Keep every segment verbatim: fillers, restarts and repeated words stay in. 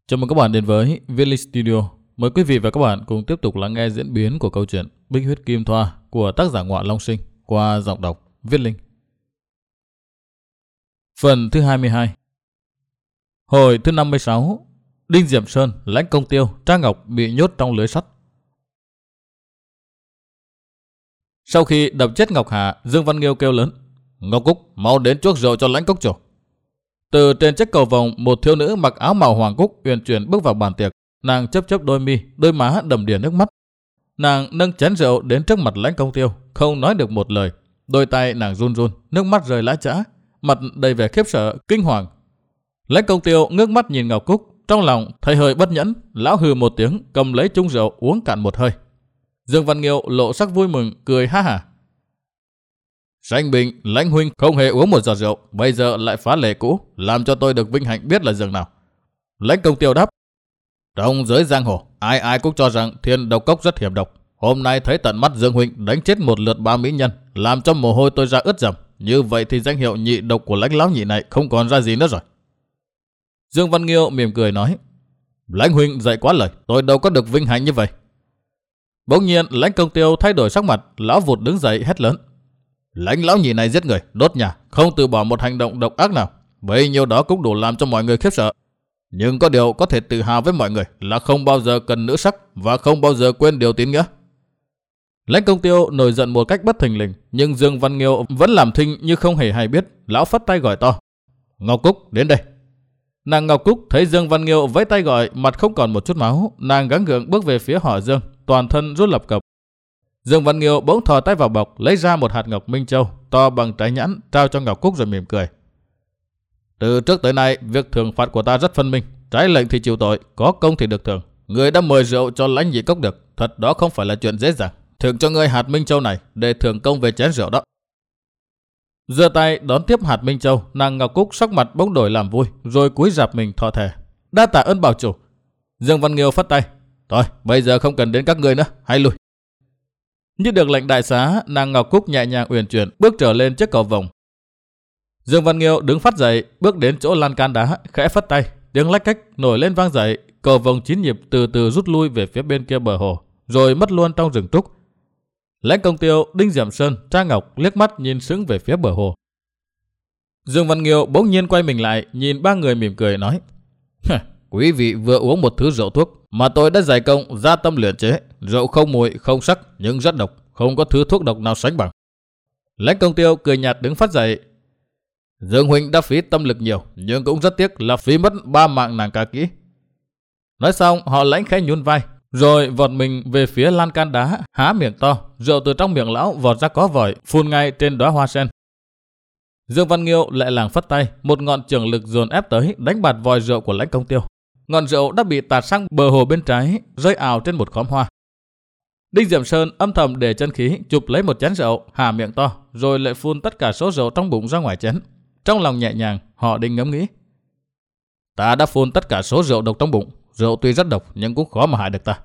Chào mừng các bạn đến với Viết Linh Studio. Mời quý vị và các bạn cùng tiếp tục lắng nghe diễn biến của câu chuyện Bích Huyết Kim Thoa của tác giả Ngoạ Long Sinh qua giọng đọc Viết Linh. Phần thứ hai mươi hai. Hồi thứ năm mươi sáu. Đinh Diệm Sơn, Lãnh Công Tiêu, Trang Ngọc bị nhốt trong lưới sắt. Sau khi đập chết Ngọc Hà, Dương Văn Nghiêu kêu lớn: "Ngọc Cúc, mau đến chuốc rượu cho Lãnh Cốc chủ." Từ trên chiếc cầu vồng, một thiếu nữ mặc áo màu hoàng cúc uyển chuyển bước vào bàn tiệc. Nàng chớp chớp đôi mi, đôi má đầm đìa nước mắt. Nàng nâng chén rượu đến trước mặt Lãnh Công Tiêu, không nói được một lời. Đôi tay nàng run run, nước mắt rơi lã chã, mặt đầy vẻ khiếp sợ, kinh hoàng. Lãnh Công Tiêu ngước mắt nhìn Ngọc Cúc, trong lòng thấy hơi bất nhẫn, lão hừ một tiếng, cầm lấy chung rượu uống cạn một hơi. Dương Văn Nghiêu lộ sắc vui mừng, cười ha hả: "Sanh Bình, Lãnh huynh không hề uống một giọt rượu, bây giờ lại phá lệ cũ, làm cho tôi được vinh hạnh biết là dường nào." Lãnh Công Tiêu đáp: "Trong giới giang hồ, ai ai cũng cho rằng Thiên Độc Cốc rất hiểm độc. Hôm nay thấy tận mắt Dương huynh đánh chết một lượt ba mỹ nhân, làm cho mồ hôi tôi ra ướt dầm. Như vậy thì danh hiệu nhị độc của Lãnh lão nhị này không còn ra gì nữa rồi." Dương Văn Nghiêu mỉm cười nói: "Lãnh huynh dạy quá lời, tôi đâu có được vinh hạnh như vậy." Bỗng nhiên Lãnh Công Tiêu thay đổi sắc mặt, lão vụt đứng dậy hét lớn: "Lãnh lão nhị này giết người, đốt nhà, không từ bỏ một hành động độc ác nào, bấy nhiêu đó cũng đủ làm cho mọi người khiếp sợ. Nhưng có điều có thể tự hào với mọi người là không bao giờ cần nữ sắc và không bao giờ quên điều tín nghĩa." Lãnh Công Tiêu nổi giận một cách bất thình lình, nhưng Dương Văn Nghiêu vẫn làm thinh như không hề hay biết. Lão phất tay gọi to: "Ngọc Cúc, đến đây." Nàng Ngọc Cúc thấy Dương Văn Nghiêu vẫy tay gọi, mặt không còn một chút máu, nàng gắng gượng bước về phía họ Dương, toàn thân run lập cập. Dương Văn Nghiêu bỗng thò tay vào bọc, lấy ra một hạt ngọc minh châu to bằng trái nhãn, trao cho Ngọc Cúc rồi mỉm cười: "Từ trước tới nay, việc thưởng phạt của ta rất phân minh, trái lệnh thì chịu tội, có công thì được thưởng. Người đã mời rượu cho Lãnh nhị cốc được, thật đó không phải là chuyện dễ dàng. Thưởng cho ngươi hạt minh châu này để thưởng công về chén rượu đó." Giơ tay đón tiếp hạt minh châu, nàng Ngọc Cúc sắc mặt bỗng đổi làm vui, rồi cúi rạp mình thọ thề: "Đa tạ ơn bảo chủ." Dương Văn Nghiêu phất tay: "Thôi, bây giờ không cần đến các ngươi nữa, hãy lui." Như được lệnh đại xá, nàng Ngọc Cúc nhẹ nhàng uyển chuyển bước trở lên chiếc cầu vồng. Dương Văn Nghiêu đứng phát dậy, bước đến chỗ lan can đá, khẽ phất tay, tiếng lách cách nổi lên vang dậy. Cầu vồng chín nhịp từ từ rút lui về phía bên kia bờ hồ, rồi mất luôn trong rừng trúc. Lãnh Công Tiêu, Đinh Diệm Sơn, Trang Ngọc liếc mắt nhìn sững về phía bờ hồ. Dương Văn Nghiêu bỗng nhiên quay mình lại, nhìn ba người mỉm cười nói: "Quý vị vừa uống một thứ rượu thuốc mà tôi đã dày công gia tâm luyện chế, rượu không mùi không sắc nhưng rất độc, không có thứ thuốc độc nào sánh bằng." Lãnh Công Tiêu cười nhạt đứng phát dậy: "Dương huynh đã phí tâm lực nhiều, nhưng cũng rất tiếc là phí mất ba mạng nàng ca kỹ." Nói xong, họ Lãnh khẽ nhún vai, rồi vọt mình về phía lan can đá, há miệng to, rượu từ trong miệng lão vọt ra có vòi, phun ngay trên đóa hoa sen. Dương Văn Nghiêu lại làng phất tay, một ngọn trường lực dồn ép tới, đánh bạt vòi rượu của Lãnh Công Tiêu. Ngọn rượu đã bị tạt sang bờ hồ bên trái, rơi ào trên một khóm hoa. Đinh Diệm Sơn âm thầm để chân khí, chụp lấy một chén rượu, há miệng to, rồi lại phun tất cả số rượu trong bụng ra ngoài chén. Trong lòng nhẹ nhàng, họ Đinh ngẫm nghĩ: "Ta đã phun tất cả số rượu độc trong bụng, rượu tuy rất độc nhưng cũng khó mà hại được ta."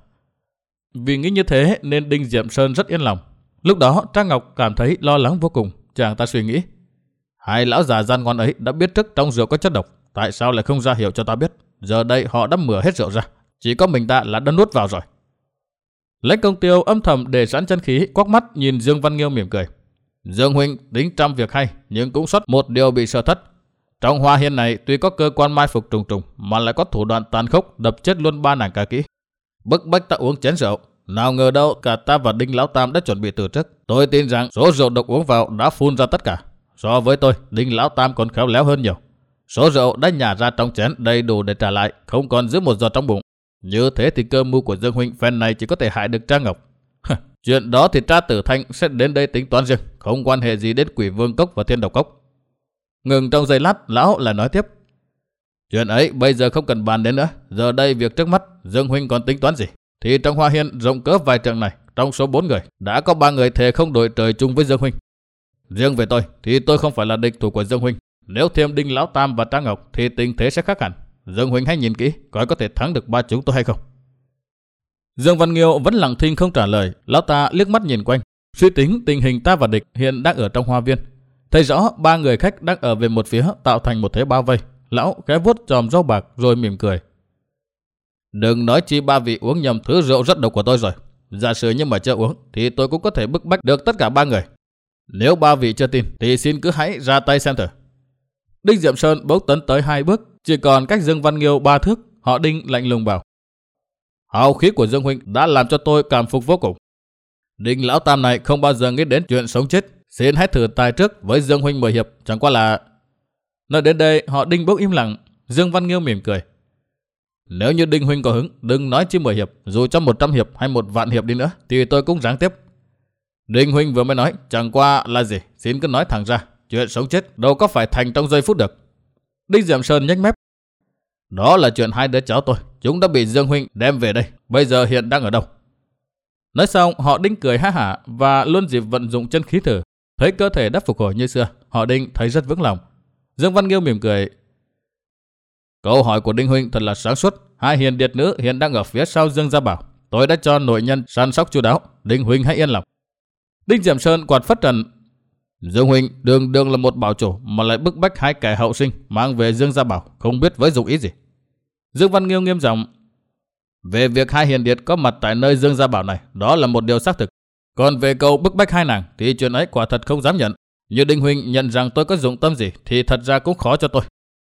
Vì nghĩ như thế nên Đinh Diệm Sơn rất yên lòng. Lúc đó Trang Ngọc cảm thấy lo lắng vô cùng, chàng ta suy nghĩ: hai lão già gian ngoan ấy đã biết trước trong rượu có chất độc, tại sao lại không ra hiệu cho ta biết? Giờ đây họ đã mửa hết rượu ra, chỉ có mình ta là đã nuốt vào rồi. Lãnh Công Tiêu âm thầm để sẵn chân khí, quắc mắt nhìn Dương Văn Nghiêu mỉm cười: "Dương huynh tính trăm việc hay, nhưng cũng sót một điều bị sơ thất. Trong Hoa Hiên này tuy có cơ quan mai phục trùng trùng, mà lại có thủ đoạn tàn khốc đập chết luôn ba nàng ca kỹ, bức bách ta uống chén rượu. Nào ngờ đâu cả ta và Đinh lão tam đã chuẩn bị từ trước. Tôi tin rằng số rượu độc uống vào đã phun ra tất cả. So với tôi, Đinh lão tam còn khéo léo hơn nhiều. Số rượu đã nhả ra trong chén đầy đủ để trả lại, không còn giữ một giọt trong bụng. Như thế thì cơ mưu của Dương huynh phen này chỉ có thể hại được Trang Ngọc. Chuyện đó thì Tra Tử Thanh sẽ đến đây tính toán riêng, không quan hệ gì đến Quỷ Vương Cốc và Thiên Độc Cốc." Ngừng trong giây lát, lão lại nói tiếp: "Chuyện ấy bây giờ không cần bàn đến nữa. Giờ đây việc trước mắt, Dương huynh còn tính toán gì? Thì trong Hoa Hiên rộng cỡ vài trượng này, trong số bốn người đã có ba người thề không đội trời chung với Dương huynh. Riêng về tôi thì tôi không phải là địch thủ của Dương huynh. Nếu thêm Đinh lão tam và Trang Ngọc thì tình thế sẽ khác hẳn. Dương huynh hãy nhìn kỹ, coi có thể thắng được ba chúng tôi hay không." Dương Văn Nghiêu vẫn lặng thinh không trả lời. Lão ta liếc mắt nhìn quanh, suy tính tình hình ta và địch hiện đang ở trong hoa viên. Thấy rõ ba người khách đang ở về một phía, tạo thành một thế bao vây. Lão khẽ vuốt chòm râu bạc rồi mỉm cười: Đừng nói chi ba vị uống nhầm thứ rượu rất độc của tôi rồi. Giả sử như mà chưa uống thì tôi cũng có thể bức bách được tất cả ba người. Nếu ba vị chưa tin thì xin cứ hãy ra tay xem thử. Đinh Diệm Sơn bỗng tấn tới hai bước, chỉ còn cách Dương Văn Nghiêu ba thước. Họ Đinh lạnh lùng bảo: hào khí của Dương huynh đã làm cho tôi cảm phục vô cùng. Đinh lão tam này không bao giờ nghĩ đến chuyện sống chết. Xin hãy thử tài trước với Dương huynh mười hiệp, chẳng qua là... Nói đến đây họ Đinh bỗng im lặng. Dương Văn Nghiêu mỉm cười: nếu như Đinh huynh có hứng, đừng nói chi mười hiệp, dù cho một trăm hiệp hay một vạn hiệp đi nữa thì tôi cũng ráng tiếp. Đinh huynh vừa mới nói chẳng qua là gì, xin cứ nói thẳng ra. Chuyện sống chết đâu có phải thành trong giây phút được. Đinh Diệm Sơn nhếch mép: đó là chuyện hai đứa cháu tôi, chúng đã bị Dương huynh đem về đây, bây giờ hiện đang ở đâu? Nói xong họ Đinh cười ha hả và luôn dịp vận dụng chân khí thử. Thấy cơ thể đã phục hồi như xưa, họ Đinh thấy rất vững lòng. Dương Văn Nghiêu mỉm cười: câu hỏi của Đinh huynh thật là sáng suốt. Hai hiền điệt nữ hiện đang ở phía sau Dương Gia Bảo, tôi đã cho nội nhân săn sóc chu đáo. Đinh huynh hãy yên lòng. Đinh Diệm Sơn quạt phất trần: Dương huynh đường đường là một bảo chủ mà lại bức bách hai kẻ hậu sinh mang về Dương Gia Bảo, không biết với dụng ý gì. Dương Văn Nghiêu nghiêm giọng: về việc hai hiền điệt có mặt tại nơi Dương Gia Bảo này, đó là một điều xác thực. Còn về câu bức bách hai nàng thì chuyện ấy quả thật không dám nhận. Như Đinh huynh nhận rằng tôi có dụng tâm gì thì thật ra cũng khó cho tôi.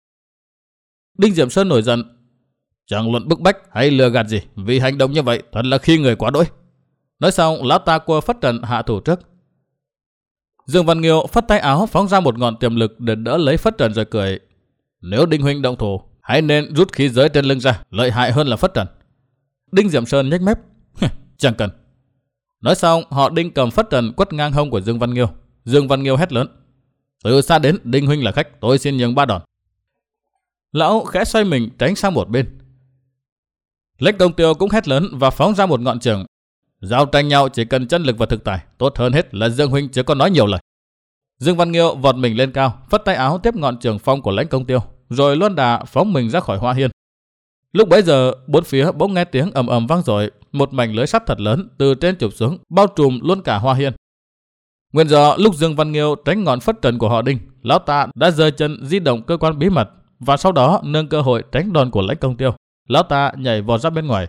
Đinh Diệm Sơn nổi giận: chẳng luận bức bách hay lừa gạt gì, vì hành động như vậy thật là khi người quá đỗi. Nói xong lão ta quơ phất trần hạ thủ trước. Dương Văn Nghiêu phất tay áo phóng ra một ngọn tiềm lực để đỡ lấy phất trần rồi cười: nếu Đinh huynh động thủ, hãy nên rút khí giới trên lưng ra, lợi hại hơn là phất trần. Đinh Diệm Sơn nhếch mép: chẳng cần. Nói xong họ Đinh cầm phất trần quất ngang hông của Dương Văn Nghiêu. Dương Văn Nghiêu hét lớn: từ xa đến, Đinh huynh là khách, tôi xin nhường ba đòn. Lão khẽ xoay mình tránh sang một bên. Lãnh Công Tiêu cũng hét lớn và phóng ra một ngọn trường. Giao tranh nhau chỉ cần chân lực và thực tài, tốt hơn hết là Dương huynh chưa có nói nhiều lời. Dương Văn Nghiêu vọt mình lên cao, phất tay áo tiếp ngọn trường phong của Lãnh Công Tiêu, rồi luân đà phóng mình ra khỏi hoa hiên. Lúc bấy giờ bốn phía bỗng nghe tiếng ầm ầm vang dội, một mảnh lưới sắt thật lớn từ trên chụp xuống, bao trùm luôn cả hoa hiên. Nguyên do lúc Dương Văn Nghiêu tránh ngọn phất trần của họ Đinh, lão ta đã giơ chân di động cơ quan bí mật và sau đó nương cơ hội tránh đòn của Lãnh Công Tiêu, lão ta nhảy vọt ra bên ngoài.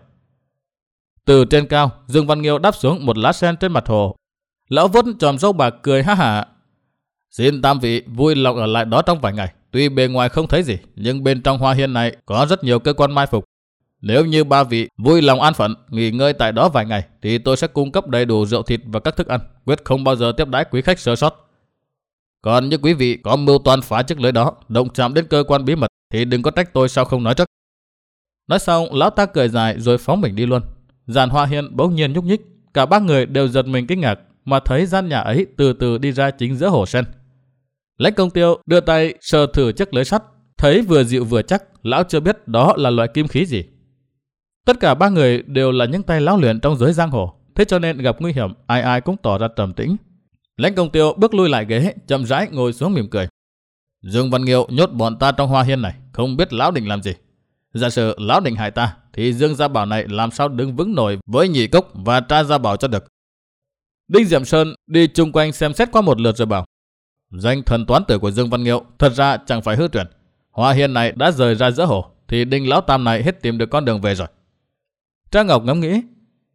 Từ trên cao, Dương Văn Nghiêu đáp xuống một lá sen trên mặt hồ. Lão vuốt chòm râu bạc cười ha hả: xin tam vị vui lòng ở lại đó trong vài ngày. Tuy bề ngoài không thấy gì, nhưng bên trong hoa hiên này có rất nhiều cơ quan mai phục. Nếu như ba vị vui lòng an phận nghỉ ngơi tại đó vài ngày, thì tôi sẽ cung cấp đầy đủ rượu thịt và các thức ăn, quyết không bao giờ tiếp đãi quý khách sơ sót. Còn như quý vị có mưu toan phá chiếc lưới đó, động chạm đến cơ quan bí mật, thì đừng có trách tôi sao không nói trước. Nói xong, lão ta cười dài rồi phóng mình đi luôn. Giàn hoa hiên bỗng nhiên nhúc nhích, cả ba người đều giật mình kinh ngạc mà thấy gian nhà ấy từ từ đi ra chính giữa hồ sen. Lãnh Công Tiêu đưa tay sờ thử chiếc lưới sắt, thấy vừa dịu vừa chắc, lão chưa biết đó là loại kim khí gì. Tất cả ba người đều là những tay lão luyện trong giới giang hồ, thế cho nên gặp nguy hiểm ai ai cũng tỏ ra trầm tĩnh. Lãnh Công Tiêu bước lui lại ghế, chậm rãi ngồi xuống mỉm cười: Dương Văn Nghiêu nhốt bọn ta trong hoa hiên này, không biết lão định làm gì. Giả sử lão định hại ta, thì Dương Gia Bảo này làm sao đứng vững nổi với Nhị Cốc và Tra Gia Bảo cho được. Đinh Diệm Sơn đi chung quanh xem xét qua một lượt rồi bảo: danh thần toán tử của Dương Văn Nghiêu thật ra chẳng phải hư truyền. Hoa hiên này đã rời ra giữa hồ, thì Đinh lão tam này hết tìm được con đường về rồi. Trang Ngọc ngẫm nghĩ: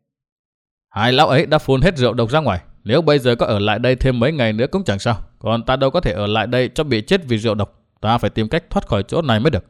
hai lão ấy đã phun hết rượu độc ra ngoài, nếu bây giờ có ở lại đây thêm mấy ngày nữa cũng chẳng sao. Còn ta đâu có thể ở lại đây cho bị chết vì rượu độc. Ta phải tìm cách thoát khỏi chỗ này mới được.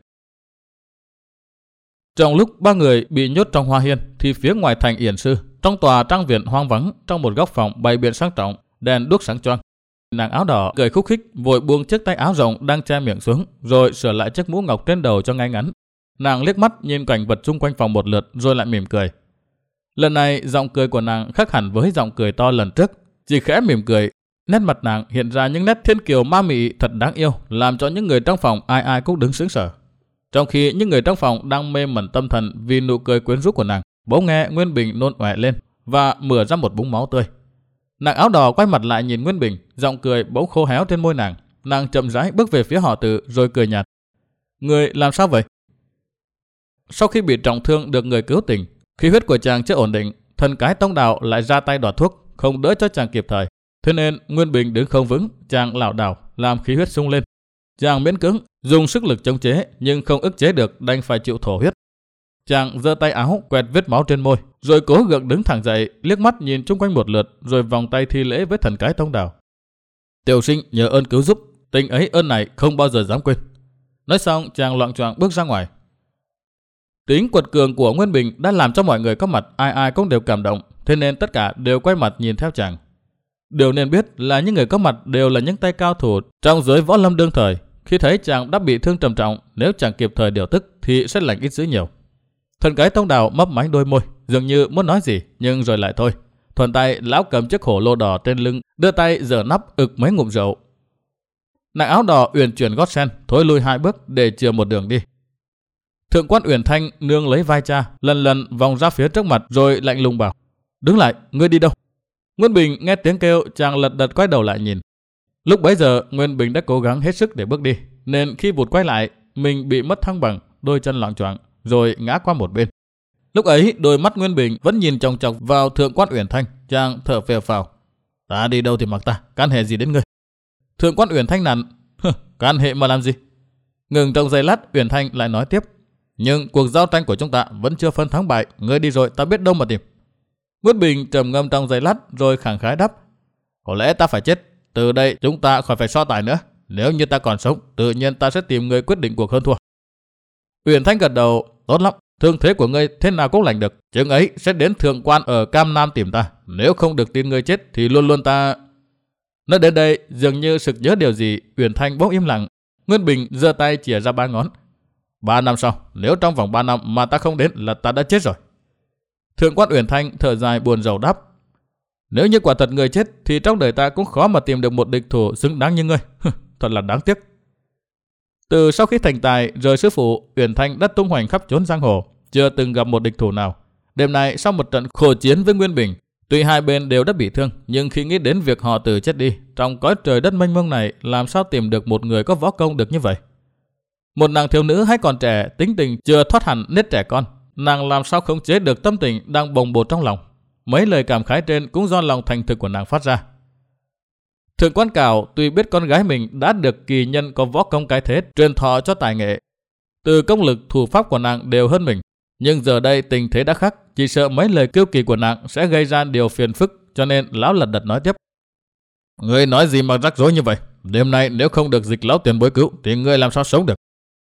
Trong lúc ba người bị nhốt trong hoa hiên, thì phía ngoài thành Yển Sư, trong tòa trang viện hoang vắng, trong một góc phòng bày biện sang trọng, đèn đuốc sáng choang. Nàng áo đỏ cười khúc khích vội buông chiếc tay áo rộng đang che miệng xuống, rồi sửa lại chiếc mũ ngọc trên đầu cho ngay ngắn. Nàng liếc mắt nhìn cảnh vật xung quanh phòng một lượt rồi lại mỉm cười. Lần này giọng cười của nàng khác hẳn với giọng cười to lần trước, chỉ khẽ mỉm cười, nét mặt nàng hiện ra những nét thiên kiều ma mị thật đáng yêu, làm cho những người trong phòng ai ai cũng đứng sững sờ. Trong khi những người trong phòng đang mê mẩn tâm thần vì nụ cười quyến rũ của nàng, bỗng nghe Nguyên Bình nôn ọe lên và mửa ra một búng máu tươi. Nàng áo đỏ quay mặt lại nhìn Nguyên Bình, giọng cười bỗng khô héo trên môi nàng. Nàng chậm rãi bước về phía họ Từ rồi cười nhạt: người làm sao vậy? Sau khi bị trọng thương được người cứu tỉnh, khí huyết của chàng chưa ổn định, thần cái Tông Đạo lại ra tay đoạt thuốc, không đỡ cho chàng kịp thời. Thế nên Nguyên Bình đứng không vững, chàng lảo đảo làm khí huyết sung lên. Chàng miễn cưỡng dùng sức lực chống chế nhưng không ức chế được, đành phải chịu thổ huyết. Chàng giơ tay áo quẹt vết máu trên môi, rồi cố gượng đứng thẳng dậy, liếc mắt nhìn chung quanh một lượt, rồi vòng tay thi lễ với thần cái Tông Đào. Tiểu sinh nhờ ơn cứu giúp, tình ấy ơn này không bao giờ dám quên. Nói xong, chàng loạng choạng bước ra ngoài. Tính quật cường của Nguyên Bình đã làm cho mọi người có mặt ai ai cũng đều cảm động, thế nên tất cả đều quay mặt nhìn theo chàng. Điều nên biết là những người có mặt đều là những tay cao thủ trong giới võ lâm đương thời. Khi thấy chàng đã bị thương trầm trọng, nếu chàng kịp thời điều tức thì sẽ lành ít dữ nhiều. Thần cái Tông Đào mấp máy đôi môi, dường như muốn nói gì nhưng rồi lại thôi. Thuận tay lão cầm chiếc hổ lô đỏ trên lưng, đưa tay giở nắp ực mấy ngụm rượu. Nàng áo đỏ uyển chuyển gót sen, thối lui hai bước để chừa một đường đi. Thượng quan Uyển Thanh nương lấy vai cha, lần lần vòng ra phía trước mặt rồi lạnh lùng bảo: "Đứng lại, ngươi đi đâu?" Nguyên Bình nghe tiếng kêu, chàng lật đật quay đầu lại nhìn. Lúc bấy giờ Nguyên Bình đã cố gắng hết sức để bước đi, nên khi vụt quay lại, mình bị mất thăng bằng, đôi chân loạng choạng, rồi ngã qua một bên. Lúc ấy đôi mắt Nguyên Bình vẫn nhìn chòng chọc vào Thượng quan Uyển Thanh, chàng thở phèo phào: "Ta đi đâu thì mặc ta, can hệ gì đến ngươi?" Thượng quan Uyển Thanh nặn: "Can hệ mà làm gì?" Ngừng trong giây lát, Uyển Thanh lại nói tiếp: "Nhưng cuộc giao tranh của chúng ta vẫn chưa phân thắng bại, ngươi đi rồi ta biết đâu mà tìm." Nguyên Bình trầm ngâm trong giây lát rồi khẳng khái đáp: "Có lẽ ta phải chết, từ đây chúng ta khỏi phải so tài nữa. Nếu như ta còn sống, tự nhiên ta sẽ tìm người quyết định cuộc hơn thua." Uyển Thanh gật đầu: "Tốt lắm, thương thế của ngươi thế nào cũng lành được, chừng ấy sẽ đến thượng quan ở Cam Nam tìm ta. Nếu không được tin ngươi chết thì luôn luôn ta..." Nói đến đây, dường như sực nhớ điều gì, Uyển Thanh bỗng im lặng. Nguyên Bình giơ tay chìa ra ba ngón: "Ba năm sau, nếu trong vòng ba năm mà ta không đến là ta đã chết rồi." Thượng quan Uyển Thanh thở dài buồn rầu đáp: "Nếu như quả thật người chết thì trong đời ta cũng khó mà tìm được một địch thủ xứng đáng như ngươi. Thật là đáng tiếc." Từ sau khi thành tài rời sư phụ, Uyển Thanh đã tung hoành khắp chốn giang hồ, chưa từng gặp một địch thủ nào. Đêm nay sau một trận khổ chiến với Nguyên Bình, tuy hai bên đều đã bị thương, nhưng khi nghĩ đến việc họ từ chết đi, trong cõi trời đất mênh mông này, làm sao tìm được một người có võ công được như vậy? Một nàng thiếu nữ hay còn trẻ, tính tình chưa thoát hẳn nết trẻ con, nàng làm sao khống chế được tâm tình đang bồng bột trong lòng. Mấy lời cảm khái trên cũng do lòng thành thực của nàng phát ra. Thượng quan Cảo tuy biết con gái mình đã được kỳ nhân có võ công cái thế truyền thọ cho tài nghệ, từ công lực thủ pháp của nàng đều hơn mình, nhưng giờ đây tình thế đã khác, chỉ sợ mấy lời kiêu kỳ của nàng sẽ gây ra điều phiền phức, cho nên lão lật đật nói tiếp: "Ngươi nói gì mà rắc rối như vậy? Đêm nay nếu không được Dịch lão tiền bối cứu thì ngươi làm sao sống được?"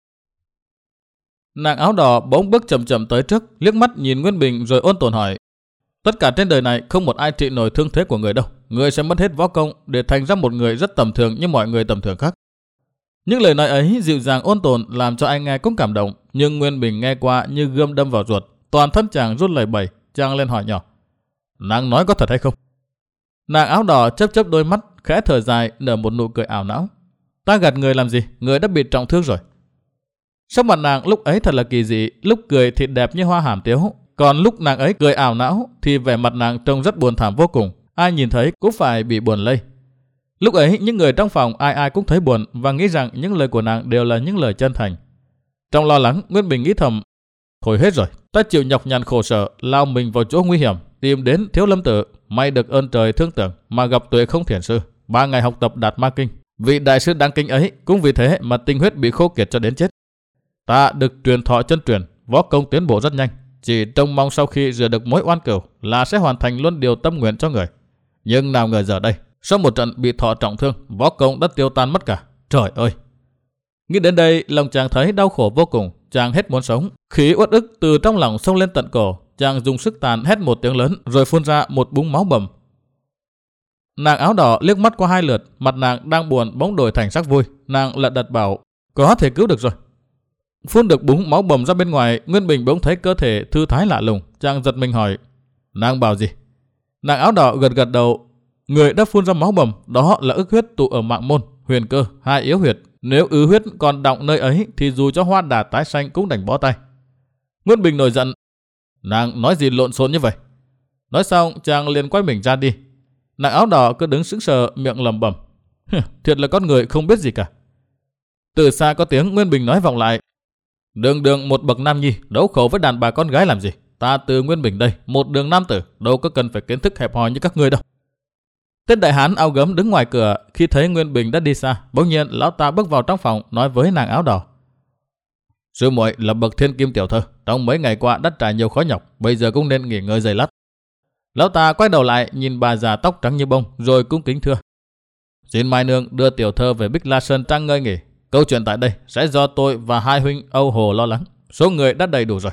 Nàng áo đỏ bỗng bước chậm chậm tới trước, liếc mắt nhìn Nguyên Bình rồi ôn tồn hỏi: "Tất cả trên đời này không một ai trị nổi thương thế của người đâu. Người sẽ mất hết võ công để thành ra một người rất tầm thường như mọi người tầm thường khác." Những lời nói ấy dịu dàng ôn tồn làm cho ai nghe cũng cảm động, nhưng Nguyên Bình nghe qua như gươm đâm vào ruột, toàn thân chàng run lẩy bẩy. Chàng lên hỏi nhỏ: "Nàng nói có thật hay không?" Nàng áo đỏ chớp chớp đôi mắt, khẽ thở dài, nở một nụ cười ảo não: "Ta gạt người làm gì, người đã bị trọng thương rồi." Sắc mặt nàng lúc ấy thật là kỳ dị, lúc cười thì đẹp như hoa hàm tiếu, còn lúc nàng ấy cười ảo não thì vẻ mặt nàng trông rất buồn thảm vô cùng, ai nhìn thấy cũng phải bị buồn lây. Lúc ấy những người trong phòng ai ai cũng thấy buồn và nghĩ rằng những lời của nàng đều là những lời chân thành. Trong lo lắng, Nguyên Bình nghĩ thầm: "Thôi hết rồi, ta chịu nhọc nhằn khổ sở, lao mình vào chỗ nguy hiểm, tìm đến Thiếu Lâm Tự, may được ơn trời thương tưởng mà gặp Tuệ Không Thiền sư, ba ngày học tập đạt ma kinh. Vị đại sư đáng kính ấy cũng vì thế mà tinh huyết bị khô kiệt cho đến chết. Ta được truyền thọ chân truyền, võ công tiến bộ rất nhanh, chỉ trông mong sau khi rửa được mối oan cừu là sẽ hoàn thành luôn điều tâm nguyện cho người. Nhưng nào ngờ giờ đây, sau một trận bị thọ trọng thương, võ công đã tiêu tan mất cả. Trời ơi!" Nghĩ đến đây, lòng chàng thấy đau khổ vô cùng, chàng hết muốn sống, khí uất ức từ trong lòng xông lên tận cổ, chàng dùng sức tàn hét một tiếng lớn rồi phun ra một búng máu bầm. Nàng áo đỏ liếc mắt qua hai lượt, mặt nàng đang buồn bỗng đổi thành sắc vui, nàng lật đật bảo: "Có thể cứu được rồi." Phun được búng máu bầm ra bên ngoài, Nguyên Bình bỗng thấy cơ thể thư thái lạ lùng, chàng giật mình hỏi: "Nàng bảo gì?" Nàng áo đỏ gật gật đầu: "Người đã phun ra máu bầm, đó là ức huyết tụ ở mạng môn, huyền cơ, hai yếu huyệt. Nếu ứ huyết còn đọng nơi ấy thì dù cho hoa đà tái xanh cũng đành bó tay." Nguyên Bình nổi giận: "Nàng nói gì lộn xộn như vậy?" Nói xong chàng liền quay mình ra đi. Nàng áo đỏ cứ đứng sững sờ, miệng lẩm bẩm: "Thiệt là con người không biết gì cả." Từ xa có tiếng Nguyên Bình nói vọng lại: "Đường đường một bậc nam nhi, đấu khẩu với đàn bà con gái làm gì? Ta từ Nguyên Bình đây, một đường nam tử, đâu có cần phải kiến thức hẹp hòi như các ngươi đâu." Tên đại hán áo gấm đứng ngoài cửa, khi thấy Nguyên Bình đã đi xa, bỗng nhiên lão ta bước vào trong phòng nói với nàng áo đỏ: Sư muội là bậc thiên kim tiểu thơ, trong mấy ngày qua đã trải nhiều khó nhọc, bây giờ cũng nên nghỉ ngơi giây lát. Lão ta quay đầu lại nhìn bà già tóc trắng như bông, rồi cung kính thưa: Xin Mai Nương đưa tiểu thơ về Bích La Sơn Trang ngơi nghỉ. Câu chuyện tại đây sẽ do tôi và hai huynh Âu Hồ lo lắng. Số người đã đầy đủ rồi.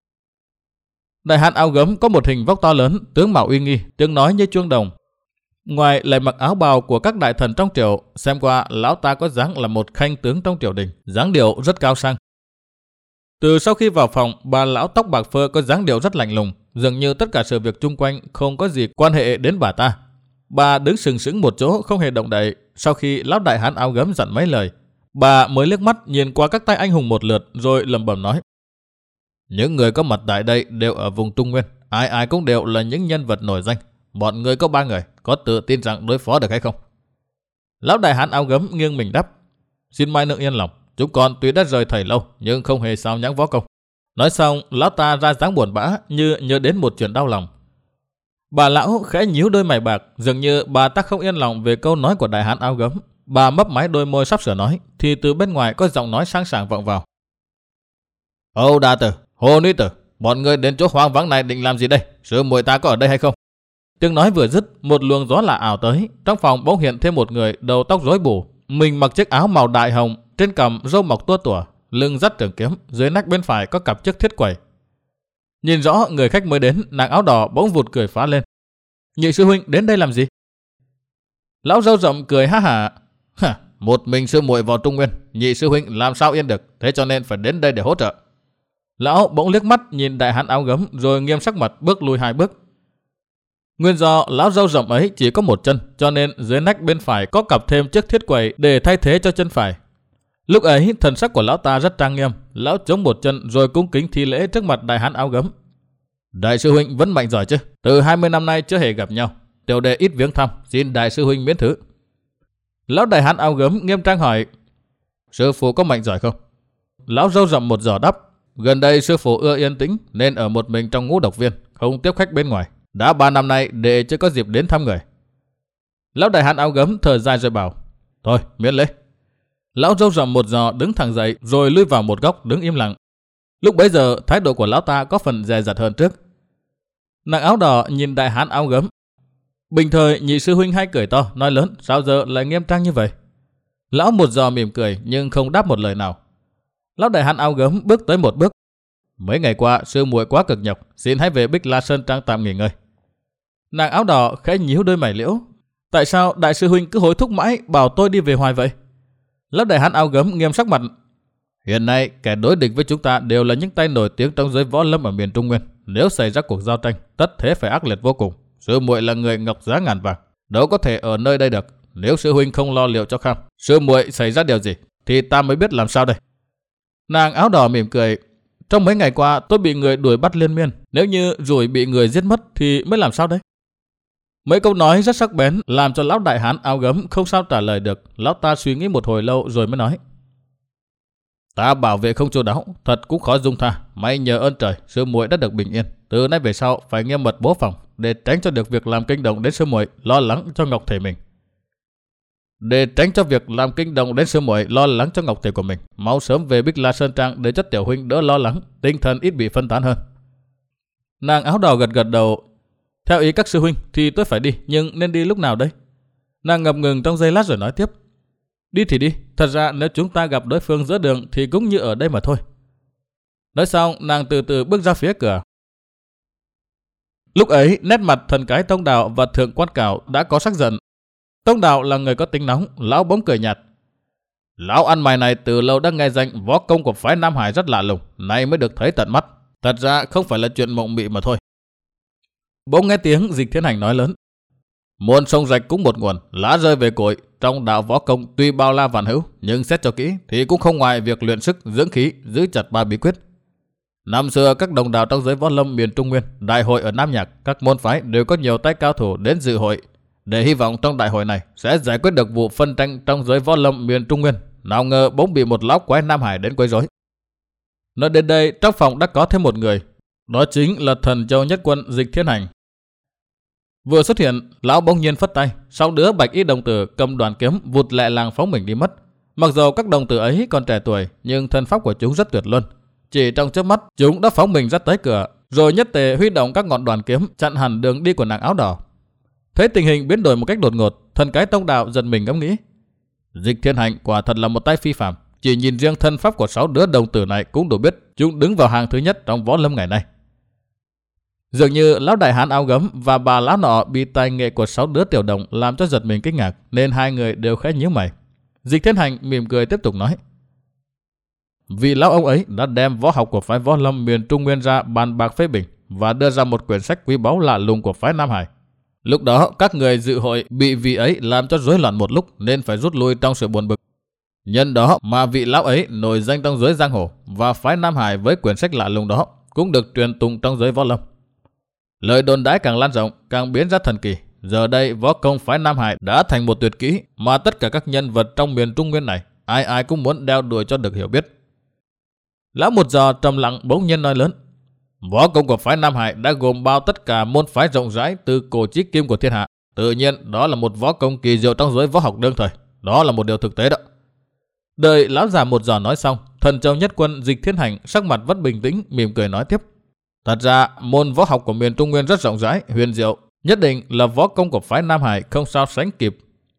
Đại hán áo gấm có một hình vóc to lớn, tướng mạo uy nghi, tiếng nói như chuông đồng. Ngoài lại mặc áo bào của các đại thần trong triều, xem qua lão ta có dáng là một khanh tướng trong triều đình, dáng điệu rất cao sang. Từ sau khi vào phòng, bà lão tóc bạc phơ có dáng điệu rất lạnh lùng, dường như tất cả sự việc chung quanh không có gì quan hệ đến bà ta. Bà đứng sừng sững một chỗ không hề động đậy. Sau khi lão đại hán áo gấm dặn mấy lời, bà mới liếc mắt nhìn qua các tay anh hùng một lượt rồi lẩm bẩm nói: Những người có mặt tại đây đều ở vùng Trung Nguyên, ai ai cũng đều là những nhân vật nổi danh. Bọn người có ba người, có tự tin rằng đối phó được hay không? Lão đại hán áo gấm nghiêng mình đáp: Xin Mai Nương yên lòng, chúng con tuy đã rời thầy lâu nhưng không hề sao nhãng võ công. Nói xong, lão ta ra dáng buồn bã như nhớ đến một chuyện đau lòng. Bà lão khẽ nhíu đôi mày bạc, dường như bà ta không yên lòng về câu nói của đại hán áo gấm. Bà mấp máy đôi môi sắp sửa nói, thì từ bên ngoài có giọng nói sang sảng vọng vào: Âu đa tử, Hồ Nữ tử, bọn người đến chỗ hoang vắng này định làm gì đây? Sư muội ta có ở đây hay không? Tiếng nói vừa dứt, một luồng gió lạ ảo tới. Trong phòng bỗng hiện thêm một người đầu tóc rối bù, mình mặc chiếc áo màu đại hồng, trên cằm râu mọc tua tủa, lưng dắt trường kiếm, dưới nách bên phải có cặp chiếc thiết quẩy. Nhìn rõ người khách mới đến, nàng áo đỏ bỗng vụt cười phá lên: Nhị sư huynh đến đây làm gì? Lão râu rậm cười ha hả: Hả, một mình sư muội vào Trung Nguyên, nhị sư huynh làm sao yên được, thế cho nên phải đến đây để hỗ trợ. Lão bỗng liếc mắt nhìn đại hán áo gấm rồi nghiêm sắc mặt bước lùi hai bước. Nguyên do lão râu rậm ấy chỉ có một chân, cho nên dưới nách bên phải có cặp thêm chiếc thiết quẩy để thay thế cho chân phải. Lúc ấy thần sắc của lão ta rất trang nghiêm, lão chống một chân rồi cung kính thi lễ trước mặt đại hán áo gấm: Đại sư huynh vẫn mạnh giỏi chứ? Từ hai mươi năm nay chưa hề gặp nhau, tiểu đệ ít viếng thăm, xin đại sư huynh miễn thứ. Lão đại hán áo gấm nghiêm trang hỏi: Sư phụ có mạnh giỏi không? Lão râu rậm một giỏ đáp: Gần đây sư phụ ưa yên tĩnh nên ở một mình trong ngũ độc viên, không tiếp khách bên ngoài. Đã ba năm nay đệ chưa có dịp đến thăm người. Lão đại hán áo gấm thở dài rồi bảo: Thôi miễn lễ. Lão râu rậm một giò đứng thẳng dậy rồi lui vào một góc đứng im lặng. Lúc bấy giờ thái độ của lão ta có phần dè dặt hơn trước. Nàng áo đỏ nhìn đại hán áo gấm. Bình thời nhị sư huynh hay cười to nói lớn, sao giờ lại nghiêm trang như vậy? Lão một giò mỉm cười nhưng không đáp một lời nào. Lão đại hán áo gấm bước tới một bước: Mấy ngày qua sư muội quá cực nhọc, xin hãy về Bích La Sơn Trang tạm nghỉ ngơi. Nàng áo đỏ khẽ nhíu đôi mày liễu: Tại sao đại sư huynh cứ hối thúc mãi bảo tôi đi về hoài vậy? Lão đại hán áo gấm nghiêm sắc mặt: Hiện nay kẻ đối địch với chúng ta đều là những tay nổi tiếng trong giới võ lâm ở miền Trung Nguyên. Nếu xảy ra cuộc giao tranh, tất thế phải ác liệt vô cùng. Sư muội là người ngọc giá ngàn vàng, đâu có thể ở nơi đây được. Nếu sư huynh không lo liệu cho kham, sư muội xảy ra điều gì thì ta mới biết làm sao đây. Nàng áo đỏ mỉm cười: Trong mấy ngày qua tôi bị người đuổi bắt liên miên, nếu như rồi bị người giết mất thì mới làm sao đấy? Mấy câu nói rất sắc bén làm cho lão đại hán áo gấm không sao trả lời được. Lão ta suy nghĩ một hồi lâu rồi mới nói: Ta bảo vệ không chu đáo, thật cũng khó dung tha. May nhờ ơn trời, sư muội đã được bình yên. Từ nay về sau phải nghiêm mật bố phòng để tránh cho được việc làm kinh động đến sư muội, lo lắng cho ngọc thể mình. Để tránh cho việc làm kinh động đến sư muội, lo lắng cho ngọc thể của mình, mau sớm về Bích La Sơn Trang để cho tiểu huynh đỡ lo lắng, tinh thần ít bị phân tán hơn. Nàng áo đỏ gật gật đầu: Theo ý các sư huynh thì tôi phải đi, nhưng nên đi lúc nào đây? Nàng ngập ngừng trong giây lát rồi nói tiếp: Đi thì đi, thật ra nếu chúng ta gặp đối phương giữa đường thì cũng như ở đây mà thôi. Nói xong nàng từ từ bước ra phía cửa. Lúc ấy nét mặt thần cái Tông Đạo và Thượng Quan Cảo đã có sắc giận. Tông Đạo là người có tính nóng, lão bỗng cười nhạt: Lão ăn mày này từ lâu đã nghe danh võ công của phái Nam Hải rất lạ lùng, nay mới được thấy tận mắt. Thật ra không phải là chuyện mộng mị mà thôi. Bỗng nghe tiếng Dịch Thiên Hành nói lớn: Muôn sông rạch cũng một nguồn, lá rơi về cội. Trong đạo võ công tuy bao la vạn hữu, nhưng xét cho kỹ thì cũng không ngoài việc luyện sức, dưỡng khí, giữ chặt ba bí quyết. Năm xưa các đồng đạo trong giới võ lâm miền Trung Nguyên, đại hội ở Nam Nhạc, các môn phái đều có nhiều tay cao thủ đến dự hội, để hy vọng trong đại hội này sẽ giải quyết được vụ phân tranh trong giới võ lâm miền Trung Nguyên. Nào ngờ bỗng bị một lão quái Nam Hải đến quấy rối. Nói đến đây, trong phòng đã có thêm một người, đó chính là Thần Châu Nhất Quân Dịch Thiên Hành. Vừa xuất hiện, lão bỗng nhiên phất tay, sau đứa bạch y đồng tử cầm đoàn kiếm vụt lẹ làng phóng mình đi mất. Mặc dù các đồng tử ấy còn trẻ tuổi, nhưng thân pháp của chúng rất tuyệt luân. Chỉ trong chớp mắt, chúng đã phóng mình ra tới cửa, rồi nhất tề huy động các ngọn đoàn kiếm chặn hẳn đường đi của nàng áo đỏ. Thấy tình hình biến đổi một cách đột ngột, thần cái Tông Đạo giật mình ngẫm nghĩ. Dịch Thiên Hành quả thật là một tay phi phàm, chỉ nhìn riêng thân pháp của sáu đứa đồng tử này cũng đủ biết chúng đứng vào hàng thứ nhất trong võ lâm ngày nay. Dường như lão đại hán áo gấm và bà lão nọ bị tài nghệ của sáu đứa tiểu đồng làm cho giật mình kinh ngạc, nên hai người đều khẽ nhíu mày. Dịch Thiên Hành mỉm cười tiếp tục nói: Vị lão ông ấy đã đem võ học của phái võ lâm miền Trung Nguyên ra bàn bạc phê bình và đưa ra một quyển sách quý báu lạ lùng của phái Nam Hải. Lúc đó các người dự hội bị vị ấy làm cho rối loạn một lúc nên phải rút lui trong sự buồn bực. Nhân đó mà vị lão ấy nổi danh trong giới giang hồ, và phái Nam Hải với quyển sách lạ lùng đó cũng được truyền tụng trong giới võ lâm. Lời đồn đãi càng lan rộng, càng biến ra thần kỳ. Giờ đây võ công phái Nam Hải đã thành một tuyệt kỹ mà tất cả các nhân vật trong miền Trung Nguyên này ai ai cũng muốn đeo đuổi cho được hiểu biết. Lão một giờ trầm lặng bỗng nhiên nói lớn: Võ công của phái Nam Hải đã gồm bao tất cả môn phái rộng rãi từ cổ chí kim của thiên hạ. Tự nhiên đó là một võ công kỳ diệu trong giới võ học đương thời. Đó là một điều thực tế đó. Đợi lão già một giờ nói xong, thần châu nhất quân Dịch Thiên Hành sắc mặt vẫn bình tĩnh, mỉm cười nói tiếp: Thật ra môn võ học của miền Trung Nguyên rất rộng rãi, huyền diệu, nhất định là võ công của phái Nam Hải không sao sánh kịp.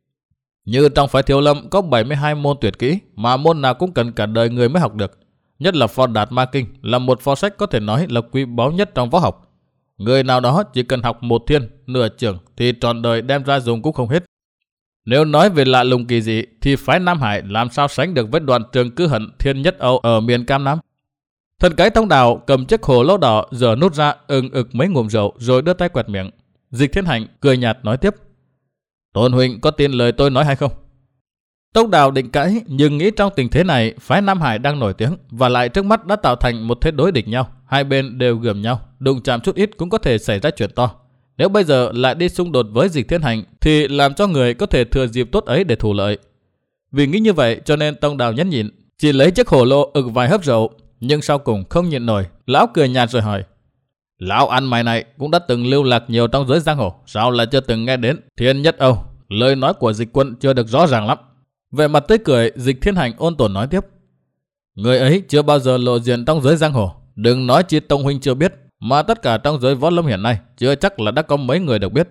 Như trong phái Thiếu Lâm có bảy mươi hai môn tuyệt kỹ mà môn nào cũng cần cả đời người mới học được. Nhất là Phò Đạt Ma Kinh là một phò sách có thể nói là quý báu nhất trong võ học. Người nào đó chỉ cần học một thiên, nửa trường thì trọn đời đem ra dùng cũng không hết. Nếu nói về lạ lùng kỳ dị thì phái Nam Hải làm sao sánh được với Đoàn Trường Cư Hận Thiên Nhất Âu ở miền Cam Nam. Thần cái Tông Đạo cầm chiếc hồ lô đỏ giờ nút ra ừng ực mấy ngụm rượu rồi đưa tay quẹt miệng. Dịch Thiên Hành cười nhạt nói tiếp: Tôn huynh có tin lời tôi nói hay không? Tông Đạo định cãi, nhưng nghĩ trong tình thế này phái Nam Hải đang nổi tiếng và lại trước mắt đã tạo thành một thế đối địch nhau, hai bên đều gườm nhau, đụng chạm chút ít cũng có thể xảy ra chuyện to. Nếu bây giờ lại đi xung đột với Dịch Thiên Hành thì làm cho người có thể thừa dịp tốt ấy để thủ lợi. Vì nghĩ như vậy cho nên Tông Đạo nhẫn nhịn, chỉ lấy chiếc hồ lô ực vài hớp rượu, nhưng sau cùng không nhịn nổi, lão cười nhạt rồi hỏi: Lão ăn mày này cũng đã từng lưu lạc nhiều trong giới giang hồ, sao lại chưa từng nghe đến Thiên Nhất Âu? Lời nói của Dịch quân chưa được rõ ràng lắm. Về mặt tươi cười, Dịch Thiên Hành ôn tồn nói tiếp: Người ấy chưa bao giờ lộ diện trong giới giang hồ, đừng nói chi Tông huynh chưa biết, mà tất cả trong giới võ lâm hiện nay chưa chắc là đã có mấy người được biết.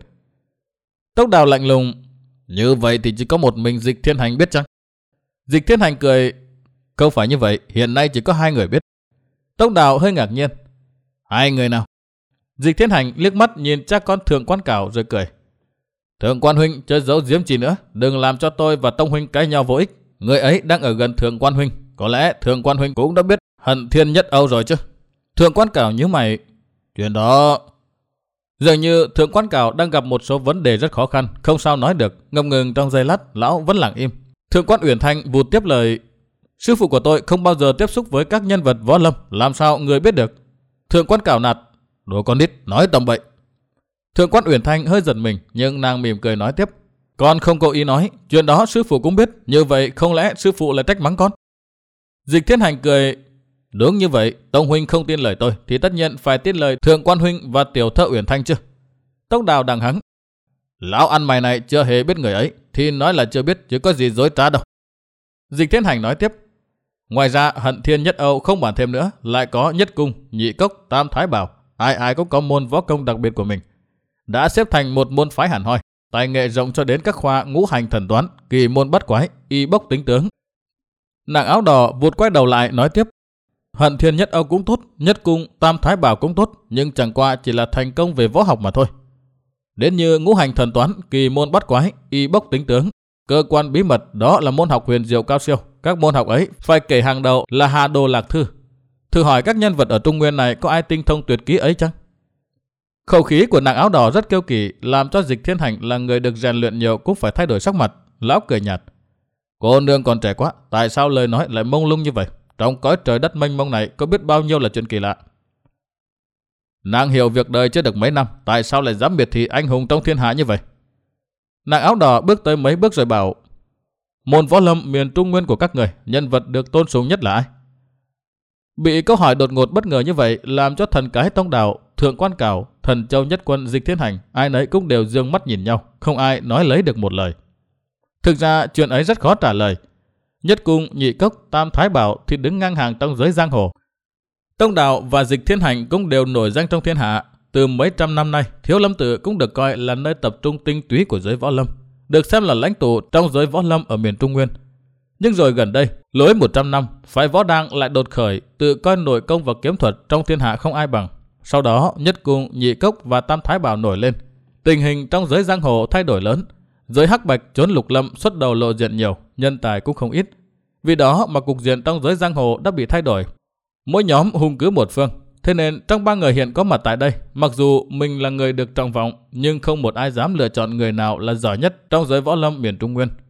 Tốc Đào lạnh lùng: Như vậy thì chỉ có một mình Dịch Thiên Hành biết chăng? Dịch Thiên Hành cười: Không phải như vậy, hiện nay chỉ có hai người biết. Tốc Đào hơi ngạc nhiên: Hai người nào? Dịch Thiên Hành liếc mắt nhìn cha con Thượng Quan Cảo rồi cười: Thượng Quan huynh chớ giấu giếm gì nữa, đừng làm cho tôi và Tông huynh cãi nhau vô ích. Người ấy đang ở gần Thượng Quan huynh, có lẽ Thượng Quan huynh cũng đã biết Hận Thiên Nhất Âu rồi chứ? Thượng Quan Cảo nhíu mày: Chuyện đó... Dường như Thượng Quan Cảo đang gặp một số vấn đề rất khó khăn, không sao nói được, ngập ngừng trong giây lát, lão vẫn lặng im. Thượng Quan Uyển Thanh vụt tiếp lời: Sư phụ của tôi không bao giờ tiếp xúc với các nhân vật võ lâm, làm sao người biết được? Thượng Quan Cảo nạt: Đồ con nít nói tầm bậy. Thượng Quan Uyển Thanh hơi giật mình, nhưng nàng mỉm cười nói tiếp: Con không có ý nói, chuyện đó sư phụ cũng biết, như vậy không lẽ sư phụ lại trách mắng con? Dịch Thiên Hành cười: Đúng như vậy, Tông huynh không tin lời tôi thì tất nhiên phải tin lời Thượng Quan huynh và tiểu thơ Uyển Thanh chứ. Tông Đào đằng hắng: Lão ăn mày này chưa hề biết người ấy thì nói là chưa biết chứ có gì dối trá đâu. Dịch Thiên Hành nói tiếp: Ngoài ra Hận Thiên Nhất Âu không bàn thêm nữa, lại có Nhất Cung, Nhị Cốc, Tam Thái Bảo, ai ai cũng có môn võ công đặc biệt của mình, đã xếp thành một môn phái hẳn hoi, tài nghệ rộng cho đến các khoa ngũ hành thần toán, kỳ môn bắt quái, y bốc tính tướng. Nàng áo đỏ vụt quay đầu lại nói tiếp: Hận Thiên Nhất Âu cũng tốt, Nhất Cung, Tam Thái Bảo cũng tốt, nhưng chẳng qua chỉ là thành công về võ học mà thôi. Đến như ngũ hành thần toán, kỳ môn bắt quái, y bốc tính tướng, cơ quan bí mật, đó là môn học huyền diệu cao siêu. Các môn học ấy phải kể hàng đầu là Hà Đồ Lạc Thư. Thử hỏi các nhân vật ở Trung Nguyên này có ai tinh thông tuyệt kỹ ấy chăng? Khẩu khí của nàng áo đỏ rất kiêu kỳ, làm cho Dịch Thiên Hành là người được rèn luyện nhiều cũng phải thay đổi sắc mặt. Lão cười nhạt: Cô nương còn trẻ quá, tại sao lời nói lại mông lung như vậy? Trong cõi trời đất mênh mông này có biết bao nhiêu là chuyện kỳ lạ. Nàng hiểu việc đời chưa được mấy năm, tại sao lại dám miệt thị anh hùng trong thiên hạ như vậy? Nàng áo đỏ bước tới mấy bước rồi bảo: Môn võ lâm miền Trung Nguyên của các người, nhân vật được tôn sùng nhất là ai? Bị câu hỏi đột ngột bất ngờ như vậy làm cho thần cái Tông Đào, Thượng Quan Cảo, thần châu nhất quân Dịch Thiên Hành ai nấy cũng đều dương mắt nhìn nhau, không ai nói lấy được một lời. Thực ra chuyện ấy rất khó trả lời. Nhất Cung, Nhị Cốc, Tam Thái Bảo thì đứng ngang hàng trong giới giang hồ. Tông Đào và Dịch Thiên Hành cũng đều nổi danh trong thiên hạ. Từ mấy trăm năm nay, Thiếu Lâm Tự cũng được coi là nơi tập trung tinh túy của giới võ lâm, được xem là lãnh tụ trong giới võ lâm ở miền Trung Nguyên. Nhưng rồi gần đây, lối một trăm năm, phái võ đang lại đột khởi, tự coi nội công và kiếm thuật trong thiên hạ không ai bằng. Sau đó, Nhất Cung, Nhị Cốc và Tam Thái Bảo nổi lên. Tình hình trong giới giang hồ thay đổi lớn. Giới hắc bạch trốn lục lâm xuất đầu lộ diện nhiều, nhân tài cũng không ít. Vì đó mà cục diện trong giới giang hồ đã bị thay đổi. Mỗi nhóm hung cứ một phương. Thế nên trong ba người hiện có mặt tại đây, mặc dù mình là người được trọng vọng, nhưng không một ai dám lựa chọn người nào là giỏi nhất trong giới võ lâm miền Trung Nguyên.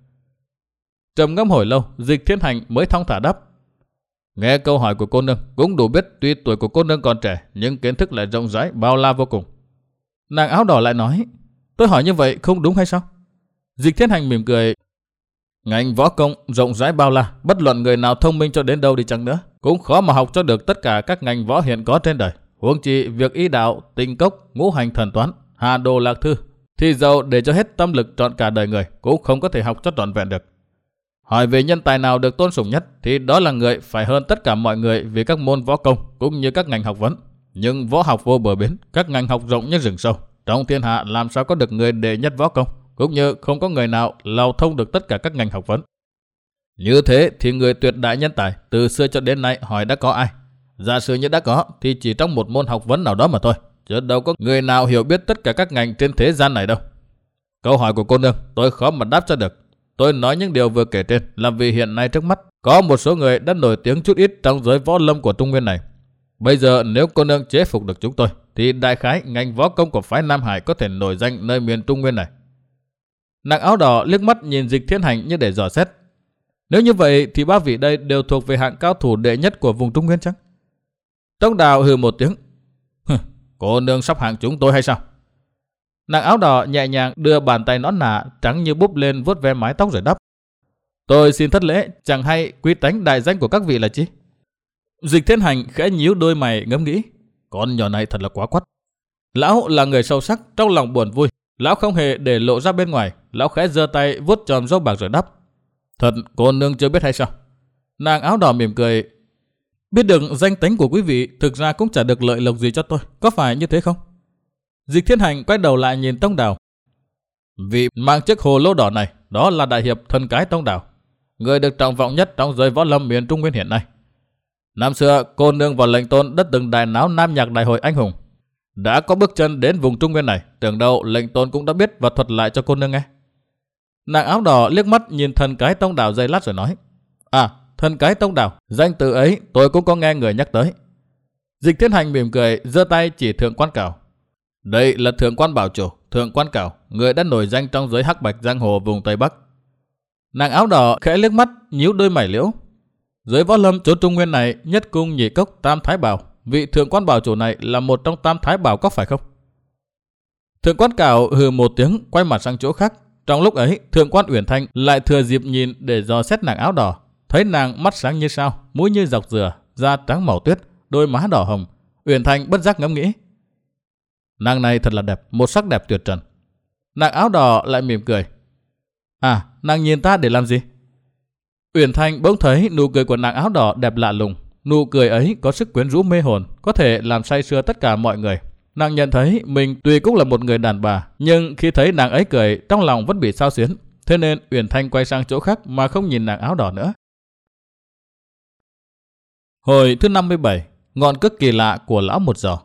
Trầm ngâm hồi lâu, Dịch Thiên Hành mới thong thả đáp: Nghe câu hỏi của cô nương, cũng đủ biết tuy tuổi của cô nương còn trẻ, nhưng kiến thức lại rộng rãi, bao la vô cùng. Nàng áo đỏ lại nói: Tôi hỏi như vậy không đúng hay sao? Dịch Thiên Hành mỉm cười: Ngành võ công rộng rãi bao la, bất luận người nào thông minh cho đến đâu đi chăng nữa, cũng khó mà học cho được tất cả các ngành võ hiện có trên đời. Huống chi việc y đạo, tinh cốc, ngũ hành thần toán, hà đồ lạc thư, thì dầu để cho hết tâm lực trọn cả đời người, cũng không có thể học cho trọn vẹn được. Hỏi về nhân tài nào được tôn sùng nhất, thì đó là người phải hơn tất cả mọi người vì các môn võ công cũng như các ngành học vấn. Nhưng võ học vô bờ bến, các ngành học rộng như rừng sâu, trong thiên hạ làm sao có được người đệ nhất võ công, cũng như không có người nào lào thông được tất cả các ngành học vấn. Như thế thì người tuyệt đại nhân tài từ xưa cho đến nay hỏi đã có ai? Giả sử như đã có thì chỉ trong một môn học vấn nào đó mà thôi, chứ đâu có người nào hiểu biết tất cả các ngành trên thế gian này đâu. Câu hỏi của cô nương tôi khó mà đáp cho được. Tôi nói những điều vừa kể trên là vì hiện nay trước mắt có một số người đã nổi tiếng chút ít trong giới võ lâm của Trung Nguyên này. Bây giờ nếu cô nương chế phục được chúng tôi, thì đại khái ngành võ công của phái Nam Hải có thể nổi danh nơi miền Trung Nguyên này. Nàng áo đỏ liếc mắt nhìn Dịch Thiên Hành như để dò xét. Nếu như vậy thì ba vị đây đều thuộc về hạng cao thủ đệ nhất của vùng Trung Nguyên chăng? Tông Đào hừ một tiếng: Cô nương sắp hạng chúng tôi hay sao? Nàng áo đỏ nhẹ nhàng đưa bàn tay nõn nà trắng như búp lên vuốt ve mái tóc rồi đáp: Tôi xin thất lễ, chẳng hay quý tánh đại danh của các vị là chi? Dịch Thiên Hành khẽ nhíu đôi mày ngẫm nghĩ. Con nhỏ này thật là quá quắt. Lão là người sâu sắc, trong lòng buồn vui, lão không hề để lộ ra bên ngoài. Lão khẽ giơ tay vuốt tròn râu bạc rồi đáp: Thật cô nương chưa biết hay sao? Nàng áo đỏ mỉm cười: Biết được danh tính của quý vị thực ra cũng chả được lợi lộc gì cho tôi, có phải như thế không? Dịch Thiên Hành quay đầu lại nhìn Tông Đào. Vị mang chiếc hồ lô đỏ này, đó là đại hiệp Thân Cái Tông Đào, người được trọng vọng nhất trong giới võ lâm miền Trung Nguyên hiện nay. Năm xưa cô nương và lệnh tôn đã từng đài náo Nam Nhạc Đại Hội anh hùng, đã có bước chân đến vùng Trung Nguyên này, tưởng đâu lệnh tôn cũng đã biết và thuật lại cho cô nương nghe. Nàng áo đỏ liếc mắt nhìn Thân Cái Tông Đào giây lát rồi nói: À, Thân Cái Tông Đào, danh từ ấy tôi cũng có nghe người nhắc tới. Dịch Thiên Hành mỉm cười giơ tay chỉ Thượng Quan Cảo. Đây là Thượng Quan Bảo Chủ, Thượng Quan Cảo, người đã nổi danh trong giới hắc bạch giang hồ vùng Tây Bắc. Nàng áo đỏ khẽ liếc mắt nhíu đôi mày liễu. Giới võ lâm chỗ Trung Nguyên này, Nhất Cung, Nhị Cốc, Tam Thái Bảo, vị Thượng Quan Bảo Chủ này là một trong Tam Thái Bảo có phải không? Thượng Quan Cảo hừ một tiếng quay mặt sang chỗ khác. Trong lúc ấy, Thượng Quan Uyển Thanh lại thừa dịp nhìn để dò xét nàng áo đỏ. Thấy nàng mắt sáng như sao, mũi như dọc dừa, da trắng màu tuyết, đôi má đỏ hồng. Uyển Thanh bất giác ngẫm nghĩ: Nàng này thật là đẹp, một sắc đẹp tuyệt trần. Nàng áo đỏ lại mỉm cười: À, nàng nhìn ta để làm gì? Uyển Thanh bỗng thấy nụ cười của nàng áo đỏ đẹp lạ lùng. Nụ cười ấy có sức quyến rũ mê hồn, có thể làm say sưa tất cả mọi người. Nàng nhận thấy mình tuy cũng là một người đàn bà, nhưng khi thấy nàng ấy cười, trong lòng vẫn bị xao xuyến. Thế nên Uyển Thanh quay sang chỗ khác mà không nhìn nàng áo đỏ nữa. Hồi thứ năm mươi bảy, ngọn cước kỳ lạ của lão một giò.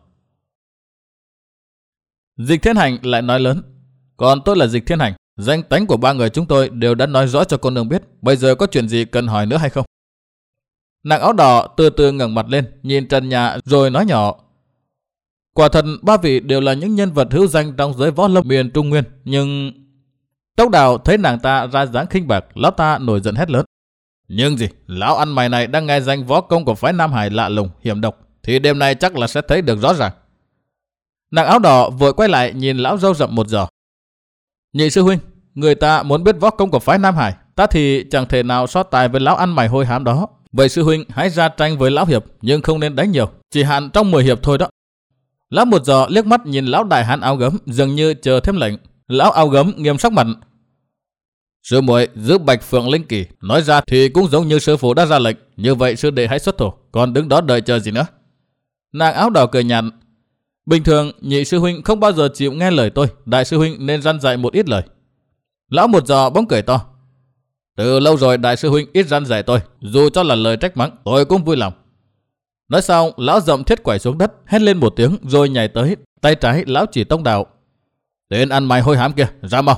Dịch Thiên Hành lại nói lớn: Còn tôi là Dịch Thiên Hành, danh tánh của ba người chúng tôi đều đã nói rõ cho cô nương biết. Bây giờ có chuyện gì cần hỏi nữa hay không? Nàng áo đỏ từ từ ngẩng mặt lên, nhìn trần nhà rồi nói nhỏ: Quả thật ba vị đều là những nhân vật hữu danh trong giới võ lâm miền Trung Nguyên, nhưng... Tông Đào thấy nàng ta ra dáng khinh bạc, lão ta nổi giận hét lớn: Nhưng gì, lão ăn mày này đang nghe danh võ công của phái Nam Hải lạ lùng, hiểm độc, thì đêm nay chắc là sẽ thấy được rõ ràng. Nàng áo đỏ vội quay lại nhìn lão râu rậm một giò: Nhị sư huynh, người ta muốn biết võ công của phái Nam Hải, ta thì chẳng thể nào so tài với lão ăn mày hôi hám đó. Vậy sư huynh hãy ra tranh với lão hiệp, nhưng không nên đánh nhiều, chỉ hạn trong mười hiệp thôi đó. Lão một giò liếc mắt nhìn lão đại hán áo gấm, dường như chờ thêm lệnh. Lão áo gấm nghiêm sắc mặt: Sư muội giữ Bạch Phượng Linh Kỳ, nói ra thì cũng giống như sư phụ đã ra lệnh, như vậy sư đệ hãy xuất thủ, còn đứng đó đợi chờ gì nữa. Nàng áo đỏ cười nhạt. Bình thường nhị sư huynh không bao giờ chịu nghe lời tôi, đại sư huynh nên răn dạy một ít lời. Lão một giò bỗng cười to. Từ lâu rồi đại sư huynh ít răn dạy tôi, dù cho là lời trách mắng, tôi cũng vui lòng. Nói xong, lão dậm thiết quẩy xuống đất, hét lên một tiếng rồi nhảy tới, tay trái lão chỉ Tông Đào. Tên ăn mày hôi hám kia, ra mau.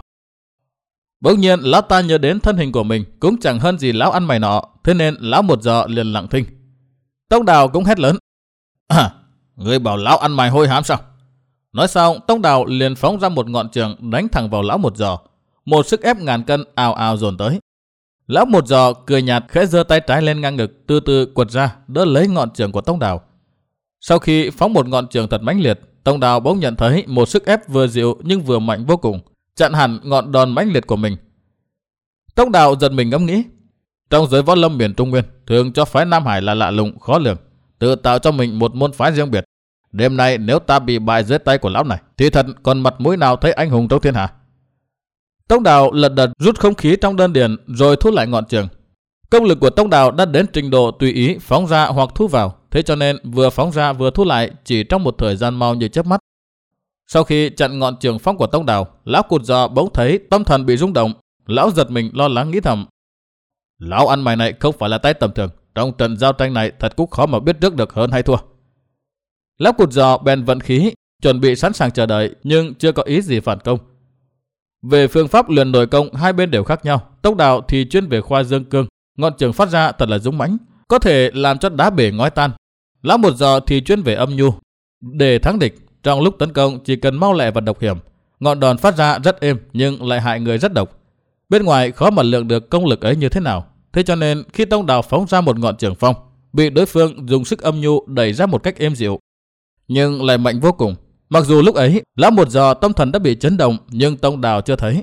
Bỗng nhiên lão ta nhớ đến thân hình của mình cũng chẳng hơn gì lão ăn mày nọ, thế nên lão một giò liền lặng thinh. Tông Đào cũng hét lớn. À, ngươi bảo lão ăn mày hôi hám sao? Nói xong, Tông Đào liền phóng ra một ngọn trường đánh thẳng vào lão một giò. Một sức ép ngàn cân ào ào dồn tới. Lão một giò cười nhạt khẽ giơ tay trái lên ngang ngực, từ từ quật ra đỡ lấy ngọn trường của Tông Đào. Sau khi phóng một ngọn trường thật mãnh liệt, Tông Đào bỗng nhận thấy một sức ép vừa dịu nhưng vừa mạnh vô cùng, chặn hẳn ngọn đòn mãnh liệt của mình. Tông Đào giật mình ngẫm nghĩ, trong giới võ lâm miền Trung Nguyên thường cho phái Nam Hải là lạ lùng khó lường, tự tạo cho mình một môn phái riêng biệt. Đêm nay nếu ta bị bại dưới tay của lão này thì thật còn mặt mũi nào thấy anh hùng trong thiên hạ. Tông Đào lật đật rút không khí trong đơn điền rồi thu lại ngọn trường. Công lực của Tông Đào đã đến trình độ tùy ý phóng ra hoặc thu vào, thế cho nên vừa phóng ra vừa thu lại chỉ trong một thời gian mau như chớp mắt. Sau khi chặn ngọn trường phóng của Tông Đào, lão cụt giò bỗng thấy tâm thần bị rung động. Lão giật mình lo lắng nghĩ thầm, lão ăn mày này không phải là tay tầm thường, trong trận giao tranh này thật cũng khó mà biết trước được hơn hay thua. Lão cụt giò bèn vận khí, chuẩn bị sẵn sàng chờ đợi nhưng chưa có ý gì phản công. Về phương pháp luyện nội công hai bên đều khác nhau. Tông Đào thì chuyên về khoa dương cương, ngọn trường phát ra thật là dũng mãnh, có thể làm cho đá bể ngói tan. Lão một giò thì chuyên về âm nhu, để thắng địch trong lúc tấn công chỉ cần mau lẹ và độc hiểm. Ngọn đòn phát ra rất êm nhưng lại hại người rất độc. Bên ngoài khó mà lượng được công lực ấy như thế nào. Thế cho nên khi Tông Đào phóng ra một ngọn trường phong, bị đối phương dùng sức âm nhu đẩy ra một cách êm dịu, nhưng lại mạnh vô cùng. Mặc dù lúc ấy lão một giò tâm thần đã bị chấn động, nhưng Tông Đào chưa thấy.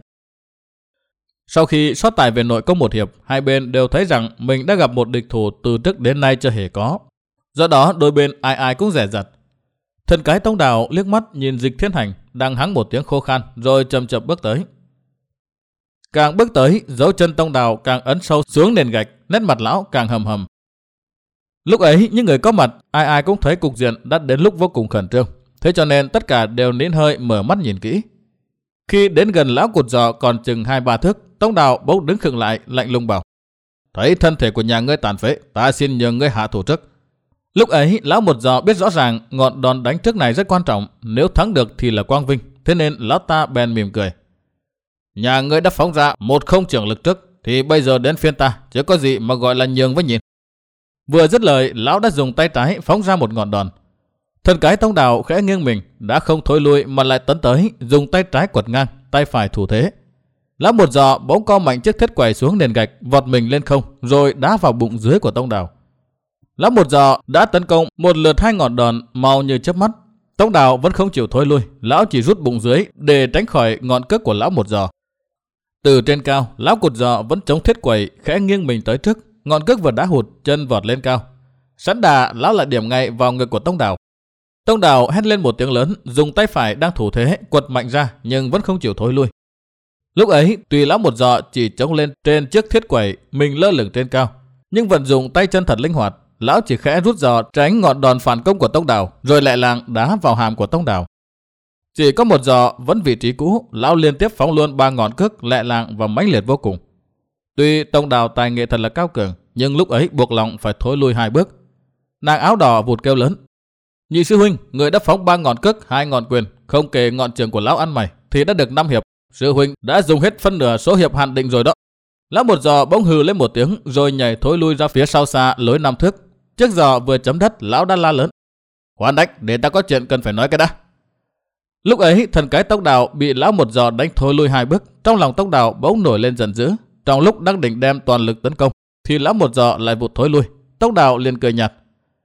Sau khi so tài về nội công một hiệp, hai bên đều thấy rằng mình đã gặp một địch thủ từ trước đến nay chưa hề có. Do đó đôi bên ai ai cũng dè dặt. Thần cái Tông Đào liếc mắt nhìn Dịch Thiên Hành đang hắng một tiếng khô khan rồi chậm chậm bước tới. Càng bước tới, dấu chân Tông Đào càng ấn sâu xuống nền gạch, nét mặt lão càng hầm hầm. Lúc ấy những người có mặt ai ai cũng thấy cục diện đã đến lúc vô cùng khẩn trương. Thế cho nên tất cả đều nín hơi mở mắt nhìn kỹ. Khi đến gần lão cụt giò còn chừng hai ba thước, Tông Đào bỗng đứng khựng lại, lạnh lùng bảo: thấy thân thể của nhà ngươi tàn phế, ta xin nhờ ngươi hạ thủ trước. Lúc ấy lão một giò biết rõ ràng ngọn đòn đánh trước này rất quan trọng, nếu thắng được thì là quang vinh, thế nên lão ta bèn mỉm cười: nhà ngươi đã phóng ra một không trường lực trước, thì bây giờ đến phiên ta, chứ có gì mà gọi là nhường với nhìn. Vừa dứt lời, lão đã dùng tay trái phóng ra một ngọn đòn. Thần cái Tông Đào khẽ nghiêng mình, đã không thối lui mà lại tấn tới, dùng tay trái quật ngang, tay phải thủ thế. Lão một giò bỗng co mạnh chiếc thiết quẩy xuống nền gạch, vọt mình lên không, rồi đá vào bụng dưới của Tông Đào. Lão một giò đã tấn công một lượt hai ngọn đòn mau như chớp mắt. Tông Đào vẫn không chịu thối lui, lão chỉ rút bụng dưới để tránh khỏi ngọn cước của lão một giò. Từ trên cao, lão cụt giò vẫn chống thiết quẩy, khẽ nghiêng mình tới trước, ngọn cước vừa đá hụt, chân vọt lên cao. Sẵn đà, lão lại điểm ngay vào ngực của Tông Đào. Tông Đào hét lên một tiếng lớn, dùng tay phải đang thủ thế quật mạnh ra nhưng vẫn không chịu thối lui. Lúc ấy, tùy lão một giò chỉ chống lên trên chiếc thiết quẩy, mình lơ lửng trên cao, nhưng vận dụng tay chân thật linh hoạt. Lão chỉ khẽ rút giò tránh ngọn đòn phản công của Tông Đào, rồi lại làng đá vào hàm của Tông Đào. Chỉ có một giò vẫn vị trí cũ, lão liên tiếp phóng luôn ba ngọn cước lẹ làng và mãnh liệt vô cùng. Tuy Tông Đào tài nghệ thật là cao cường, nhưng lúc ấy buộc lòng phải thối lui hai bước. Nàng áo đỏ vụt kêu lớn: nhị sư huynh, người đã phóng ba ngọn cước, hai ngọn quyền, không kể ngọn trường của lão ăn mày, thì đã được năm hiệp. Sư huynh đã dùng hết phân nửa số hiệp hạn định rồi đó. Lão một giò bỗng hừ lên một tiếng, rồi nhảy thối lui ra phía sau xa lối năm thước. Chiếc giò vừa chấm đất, lão đã la lớn: khoan đách, để ta có chuyện cần phải nói cái đã. Lúc ấy thần cái Tông Đào bị lão một giò đánh thối lui hai bước, trong lòng Tông Đào bỗng nổi lên giận dữ. Trong lúc đang định đem toàn lực tấn công, thì lão một giò lại vụt thối lui. Tông Đào liền cười nhạt: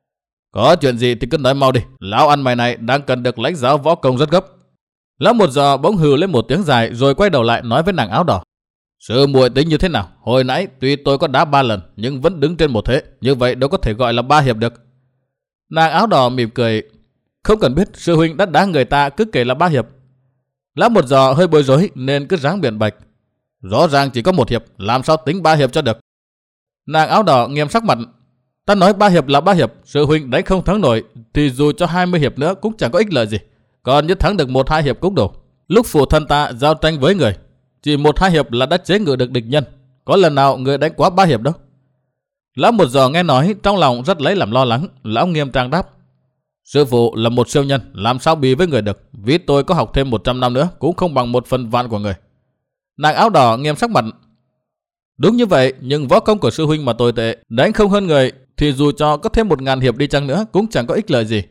có chuyện gì thì cứ nói mau đi, lão ăn mày này đang cần được lãnh giáo võ công rất gấp. Lão một giò bỗng hừ lên một tiếng dài, rồi quay đầu lại nói với nàng áo đỏ: sư muội tính như thế nào? Hồi nãy tuy tôi có đá ba lần nhưng vẫn đứng trên một thế, như vậy đâu có thể gọi là ba hiệp được. Nàng áo đỏ mỉm cười: không cần biết, sư huynh đã đá người ta cứ kể là ba hiệp. Lão một giò hơi bối rối nên cứ ráng biện bạch: Rõ ràng chỉ có một hiệp, làm sao tính ba hiệp cho được? Nàng áo đỏ nghiêm sắc mặt. Ta nói ba hiệp là ba hiệp, sư huynh đánh không thắng nổi thì dù cho hai mươi hiệp nữa cũng chẳng có ích lợi gì. Còn nhất thắng được một hai hiệp cũng đủ. Lúc phụ thân ta giao tranh với người, chỉ một hai hiệp là đã chế ngự được địch nhân. Có lần nào người đánh quá ba hiệp đâu. Lão một giờ nghe nói trong lòng rất lấy làm lo lắng. Lão nghiêm trang đáp. Sư phụ là một siêu nhân, làm sao bì với người được. Ví tôi có học thêm một trăm năm nữa cũng không bằng một phần vạn của người. Nàng áo đỏ nghiêm sắc mặt. Đúng như vậy, nhưng võ công của sư huynh mà tồi tệ, đánh không hơn người thì dù cho có thêm một ngàn hiệp đi chăng nữa cũng chẳng có ích lợi gì.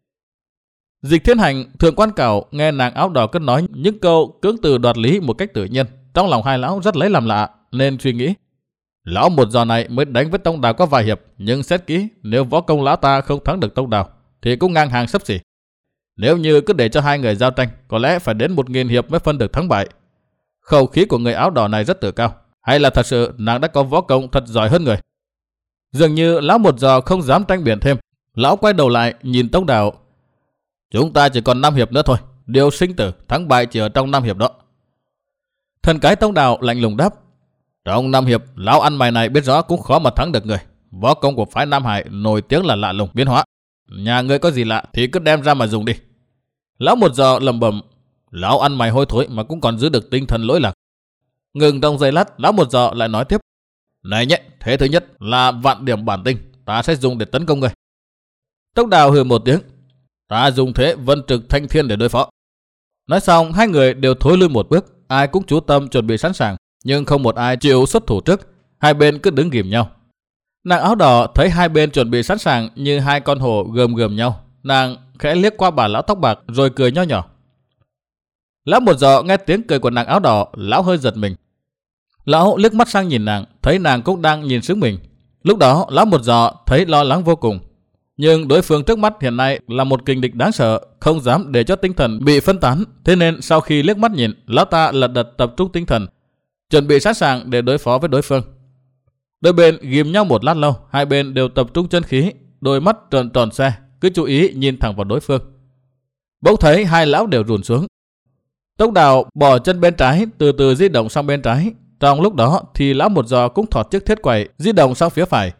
Dịch Thiên Hành, Thượng Quan Cảo nghe nàng áo đỏ cất nói những câu cưỡng từ đoạt lý một cách tự nhiên, trong lòng hai lão rất lấy làm lạ nên suy nghĩ. Lão một giờ này mới đánh với Tông Đào có vài hiệp, nhưng xét kỹ nếu võ công lão ta không thắng được Tông Đào thì cũng ngang hàng xấp xỉ. Nếu như cứ để cho hai người giao tranh, có lẽ phải đến một nghìn hiệp mới phân được thắng bại. Khẩu khí của người áo đỏ này rất tự cao, hay là thật sự nàng đã có võ công thật giỏi hơn người? Dường như lão một giờ không dám tranh biện thêm. Lão quay đầu lại nhìn Tông Đào. Chúng ta chỉ còn năm hiệp nữa thôi, điều sinh tử thắng bại chỉ ở trong năm hiệp đó. Thần cái Tông Đào lạnh lùng đáp. Trong năm hiệp, lão ăn mày này biết rõ cũng khó mà thắng được người. Võ công của phái Nam Hải nổi tiếng là lạ lùng biến hóa. Nhà ngươi có gì lạ thì cứ đem ra mà dùng đi. Lão một giờ lầm bầm. Lão ăn mày hôi thối mà cũng còn giữ được tinh thần lỗi lạc. Ngừng trong giây lát, lão một giờ lại nói tiếp. Này nhé, thế thứ nhất là vạn điểm bản tinh, ta sẽ dùng để tấn công ngươi. Tông Đào hừ một tiếng. Ta dùng thế vân trực thanh thiên để đối phó. Nói xong, hai người đều thối lui một bước, ai cũng chú tâm chuẩn bị sẵn sàng, nhưng không một ai chịu xuất thủ trước. Hai bên cứ đứng ghìm nhau. Nàng áo đỏ thấy hai bên chuẩn bị sẵn sàng như hai con hổ gườm gườm nhau, nàng khẽ liếc qua bà lão tóc bạc rồi cười nho nhỏ. Lão một giờ nghe tiếng cười của nàng áo đỏ, lão hơi giật mình. Lão liếc mắt sang nhìn nàng, thấy nàng cũng đang nhìn xuống mình. Lúc đó lão một giờ thấy lo lắng vô cùng. Nhưng đối phương trước mắt hiện nay là một kình địch đáng sợ, không dám để cho tinh thần bị phân tán. Thế nên sau khi liếc mắt nhìn, lão ta lật đật tập trung tinh thần, chuẩn bị sẵn sàng để đối phó với đối phương. Đôi bên ghìm nhau một lát lâu, hai bên đều tập trung chân khí, đôi mắt tròn tròn xe, cứ chú ý nhìn thẳng vào đối phương. Bỗng thấy hai lão đều rùn xuống. Tông Đào bỏ chân bên trái, từ từ di động sang bên trái. Trong lúc đó thì lão một giờ cũng thọt chiếc thiết quẩy, di động sang phía phải.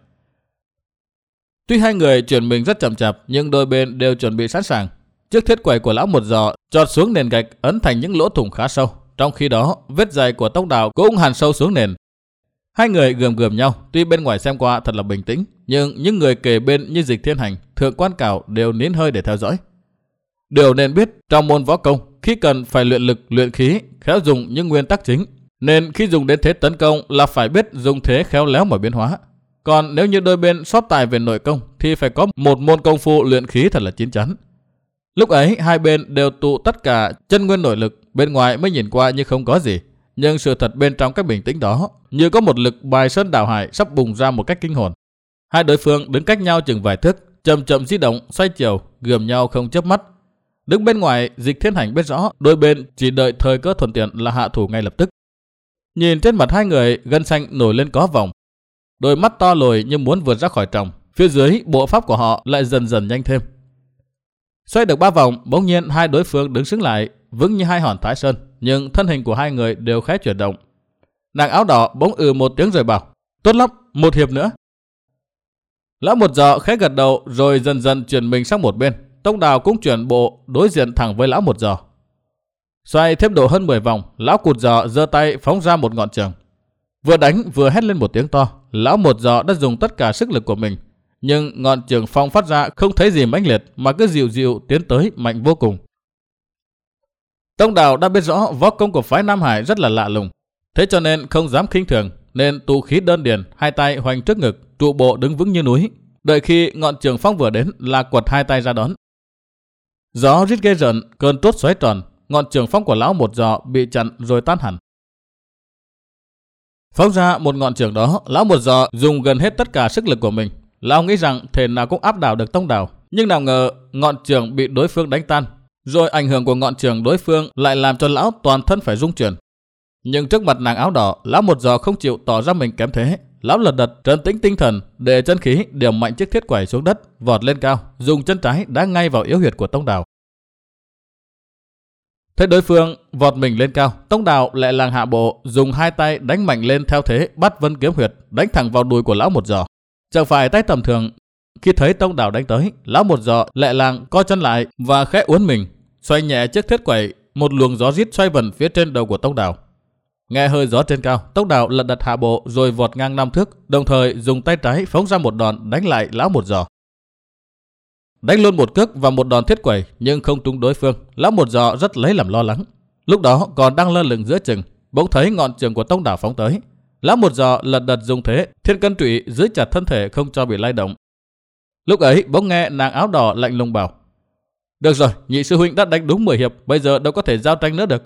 Tuy hai người chuyển mình rất chậm chạp, nhưng đôi bên đều chuẩn bị sẵn sàng. Chiếc thiết quẩy của lão một giờ chọt xuống nền gạch, ấn thành những lỗ thủng khá sâu. Trong khi đó, vết dày của Tông Đào cũng hằn sâu xuống nền. Hai người gườm gườm nhau, tuy bên ngoài xem qua thật là bình tĩnh, nhưng những người kề bên như Dịch Thiên Hành, Thượng Quan Cảo đều nín hơi để theo dõi. Điều nên biết, trong môn võ công, khi cần phải luyện lực, luyện khí, khéo dùng những nguyên tắc chính, nên khi dùng đến thế tấn công là phải biết dùng thế khéo léo mà biến hóa. Còn nếu như đôi bên sót tài về nội công thì phải có một môn công phu luyện khí thật là chín chắn. Lúc ấy hai bên đều tụ tất cả chân nguyên nội lực, bên ngoài mới nhìn qua như không có gì, nhưng sự thật bên trong cái bình tĩnh đó như có một lực bài sơn đảo hải sắp bùng ra một cách kinh hồn. Hai đối phương đứng cách nhau chừng vài thước, chậm chậm di động, xoay chiều, gườm nhau không chớp mắt. Đứng bên ngoài, Dịch Thiên Hành biết rõ đôi bên chỉ đợi thời cơ thuận tiện là hạ thủ ngay lập tức. Nhìn trên mặt hai người, gân xanh nổi lên có vòng, đôi mắt to lồi như muốn vượt ra khỏi tròng. Phía dưới bộ pháp của họ lại dần dần nhanh thêm. Xoay được ba vòng, bỗng nhiên hai đối phương đứng sững lại, vững như hai hòn Thái Sơn, nhưng thân hình của hai người đều khẽ chuyển động. Nàng áo đỏ bỗng ừ một tiếng rồi bảo: tốt lắm, một hiệp nữa. Lão một giờ khẽ gật đầu rồi dần dần chuyển mình sang một bên. Tông Đào cũng chuyển bộ đối diện thẳng với lão một giờ. Xoay thêm độ hơn mười vòng, lão cụt giờ giơ tay phóng ra một ngọn trường. Vừa đánh vừa hét lên một tiếng to. Lão một giờ đã dùng tất cả sức lực của mình, nhưng ngọn trường phong phát ra không thấy gì mãnh liệt mà cứ dịu dịu tiến tới mạnh vô cùng. Tông Đào đã biết rõ võ công của phái Nam Hải rất là lạ lùng, thế cho nên không dám khinh thường, nên tụ khí đơn điền, hai tay hoành trước ngực, trụ bộ đứng vững như núi. Đợi khi ngọn trường phong vừa đến là quật hai tay ra đón. Gió rít ghê rợn, cơn trốt xoáy tròn, ngọn trường phong của lão một giờ bị chặn rồi tan hẳn. Phóng ra một ngọn trường đó, lão một giờ dùng gần hết tất cả sức lực của mình. Lão nghĩ rằng thể nào cũng áp đảo được Tông Đào, nhưng nào ngờ ngọn trường bị đối phương đánh tan, rồi ảnh hưởng của ngọn trường đối phương lại làm cho lão toàn thân phải rung chuyển. Nhưng trước mặt nàng áo đỏ, lão một giờ không chịu tỏ ra mình kém thế. Lão lật đật trấn tĩnh tinh thần, để chân khí điểm mạnh chiếc thiết quẩy xuống đất, vọt lên cao, dùng chân trái đá ngay vào yếu huyệt của Tông Đào. Thấy đối phương vọt mình lên cao, Tông Đào lại làng hạ bộ, dùng hai tay đánh mạnh lên theo thế bắt vân kiếm huyệt, đánh thẳng vào đùi của lão một giò. Chẳng phải tay tầm thường. Khi thấy Tông Đào đánh tới, lão một giò lại làng co chân lại và khẽ uốn mình, xoay nhẹ chiếc thiết quẩy, một luồng gió rít xoay vần phía trên đầu của Tông Đào. Nghe hơi gió trên cao, Tông Đào lật đật hạ bộ rồi vọt ngang năm thước, đồng thời dùng tay trái phóng ra một đòn đánh lại lão một giò. Đánh luôn một cước và một đòn thiết quẩy nhưng không trúng đối phương, lão một giò rất lấy làm lo lắng. Lúc đó còn đang lơ lửng giữa chừng, bỗng thấy ngọn trường của Tông Đào phóng tới. Lão một giò lật đật dùng thế thiên cân trụy giữ chặt thân thể không cho bị lay động. Lúc ấy bỗng nghe nàng áo đỏ lạnh lùng bảo: "Được rồi, nhị sư huynh đã đánh đúng mười hiệp, bây giờ đâu có thể giao tranh nữa được."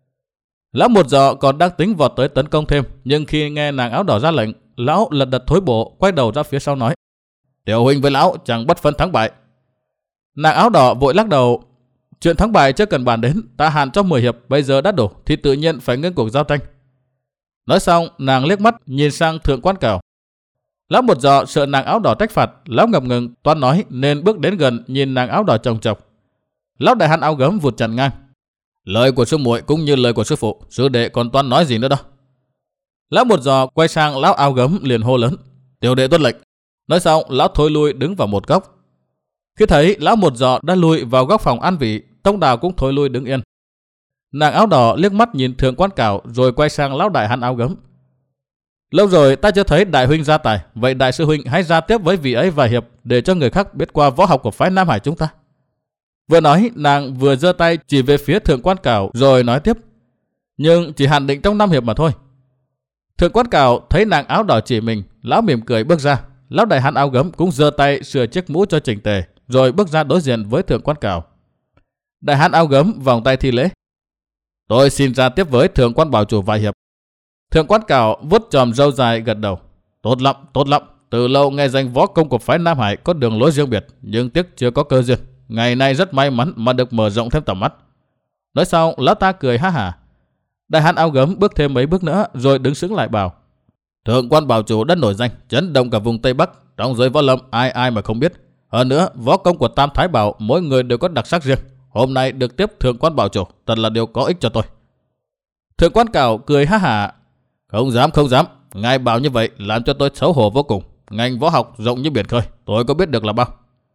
Lão một giò còn đang tính vọt tới tấn công thêm, nhưng khi nghe nàng áo đỏ ra lệnh, lão lật đật thối bộ, quay đầu ra phía sau nói: "Tiểu huynh với lão chẳng bất phân thắng bại." Nàng áo đỏ vội lắc đầu: "Chuyện thắng bại chưa cần bàn đến, ta hạn cho mười hiệp, bây giờ đã đủ thì tự nhiên phải ngưng cuộc giao tranh." Nói xong, nàng liếc mắt nhìn sang Thượng Quan Cảo. Lão một giò sợ nàng áo đỏ trách phạt, lão ngập ngừng toan nói nên bước đến gần nhìn nàng áo đỏ chồng chọc. Lão đại hán áo gấm vụt chặn ngang: "Lời của sư muội cũng như lời của sư phụ, sư đệ còn toan nói gì nữa đâu." Lão một giò quay sang lão áo gấm liền hô lớn: "Tiểu đệ tuân lệnh." Nói xong, lão thối lui đứng vào một góc. Khi thấy lão một giò đã lui vào góc phòng an vị, Tông Đào cũng thối lui đứng yên. Nàng áo đỏ liếc mắt nhìn Thượng Quan Cảo rồi quay sang lão đại hán áo gấm: "Lâu rồi ta chưa thấy đại huynh ra tài, vậy đại sư huynh hãy ra tiếp với vị ấy vài hiệp để cho người khác biết qua võ học của phái Nam Hải chúng ta." Vừa nói, nàng vừa giơ tay chỉ về phía Thượng Quan Cảo rồi nói tiếp: "Nhưng chỉ hạn định trong năm hiệp mà thôi." Thượng Quan Cảo thấy nàng áo đỏ chỉ mình, lão mỉm cười bước ra. Lão đại hán áo gấm cũng giơ tay sửa chiếc mũ cho chỉnh tề, rồi bước ra đối diện với Thượng Quan Cảo. Đại hán áo gấm vòng tay thi lễ: "Tôi xin ra tiếp với Thượng Quan bảo chủ vài hiệp." Thượng Quan Cảo vuốt chòm râu dài gật đầu: "Tốt lắm, tốt lắm. Từ lâu nghe danh võ công của phái Nam Hải có đường lối riêng biệt, nhưng tiếc chưa có cơ duyên. Ngày nay rất may mắn mà được mở rộng thêm tầm mắt." Nói xong, lão ta cười ha hả. Đại hán áo gấm bước thêm mấy bước nữa rồi đứng sững lại bảo: "Thượng Quan bảo chủ đã nổi danh, chấn động cả vùng Tây Bắc, trong giới võ lâm ai ai mà không biết. Hơn nữa, võ công của Tam Thái Bảo mỗi người đều có đặc sắc riêng. Hôm nay được tiếp Thượng Quan bảo chủ, thật là điều có ích cho tôi." Thượng Quan Cảo cười ha hả: "Không dám, không dám. Ngài bảo như vậy làm cho tôi xấu hổ vô cùng. Ngành võ học rộng như biển khơi, tôi có biết được là bao."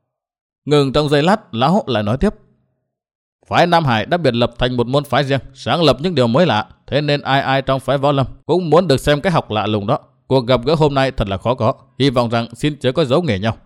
Ngừng trong giây lát, lão lại nói tiếp: "Phái Nam Hải đã biệt lập thành một môn phái riêng, sáng lập những điều mới lạ, thế nên ai ai trong phái võ lâm cũng muốn được xem cái học lạ lùng đó. Cuộc gặp gỡ hôm nay thật là khó có, hy vọng rằng xin chớ có giấu nghề nhau."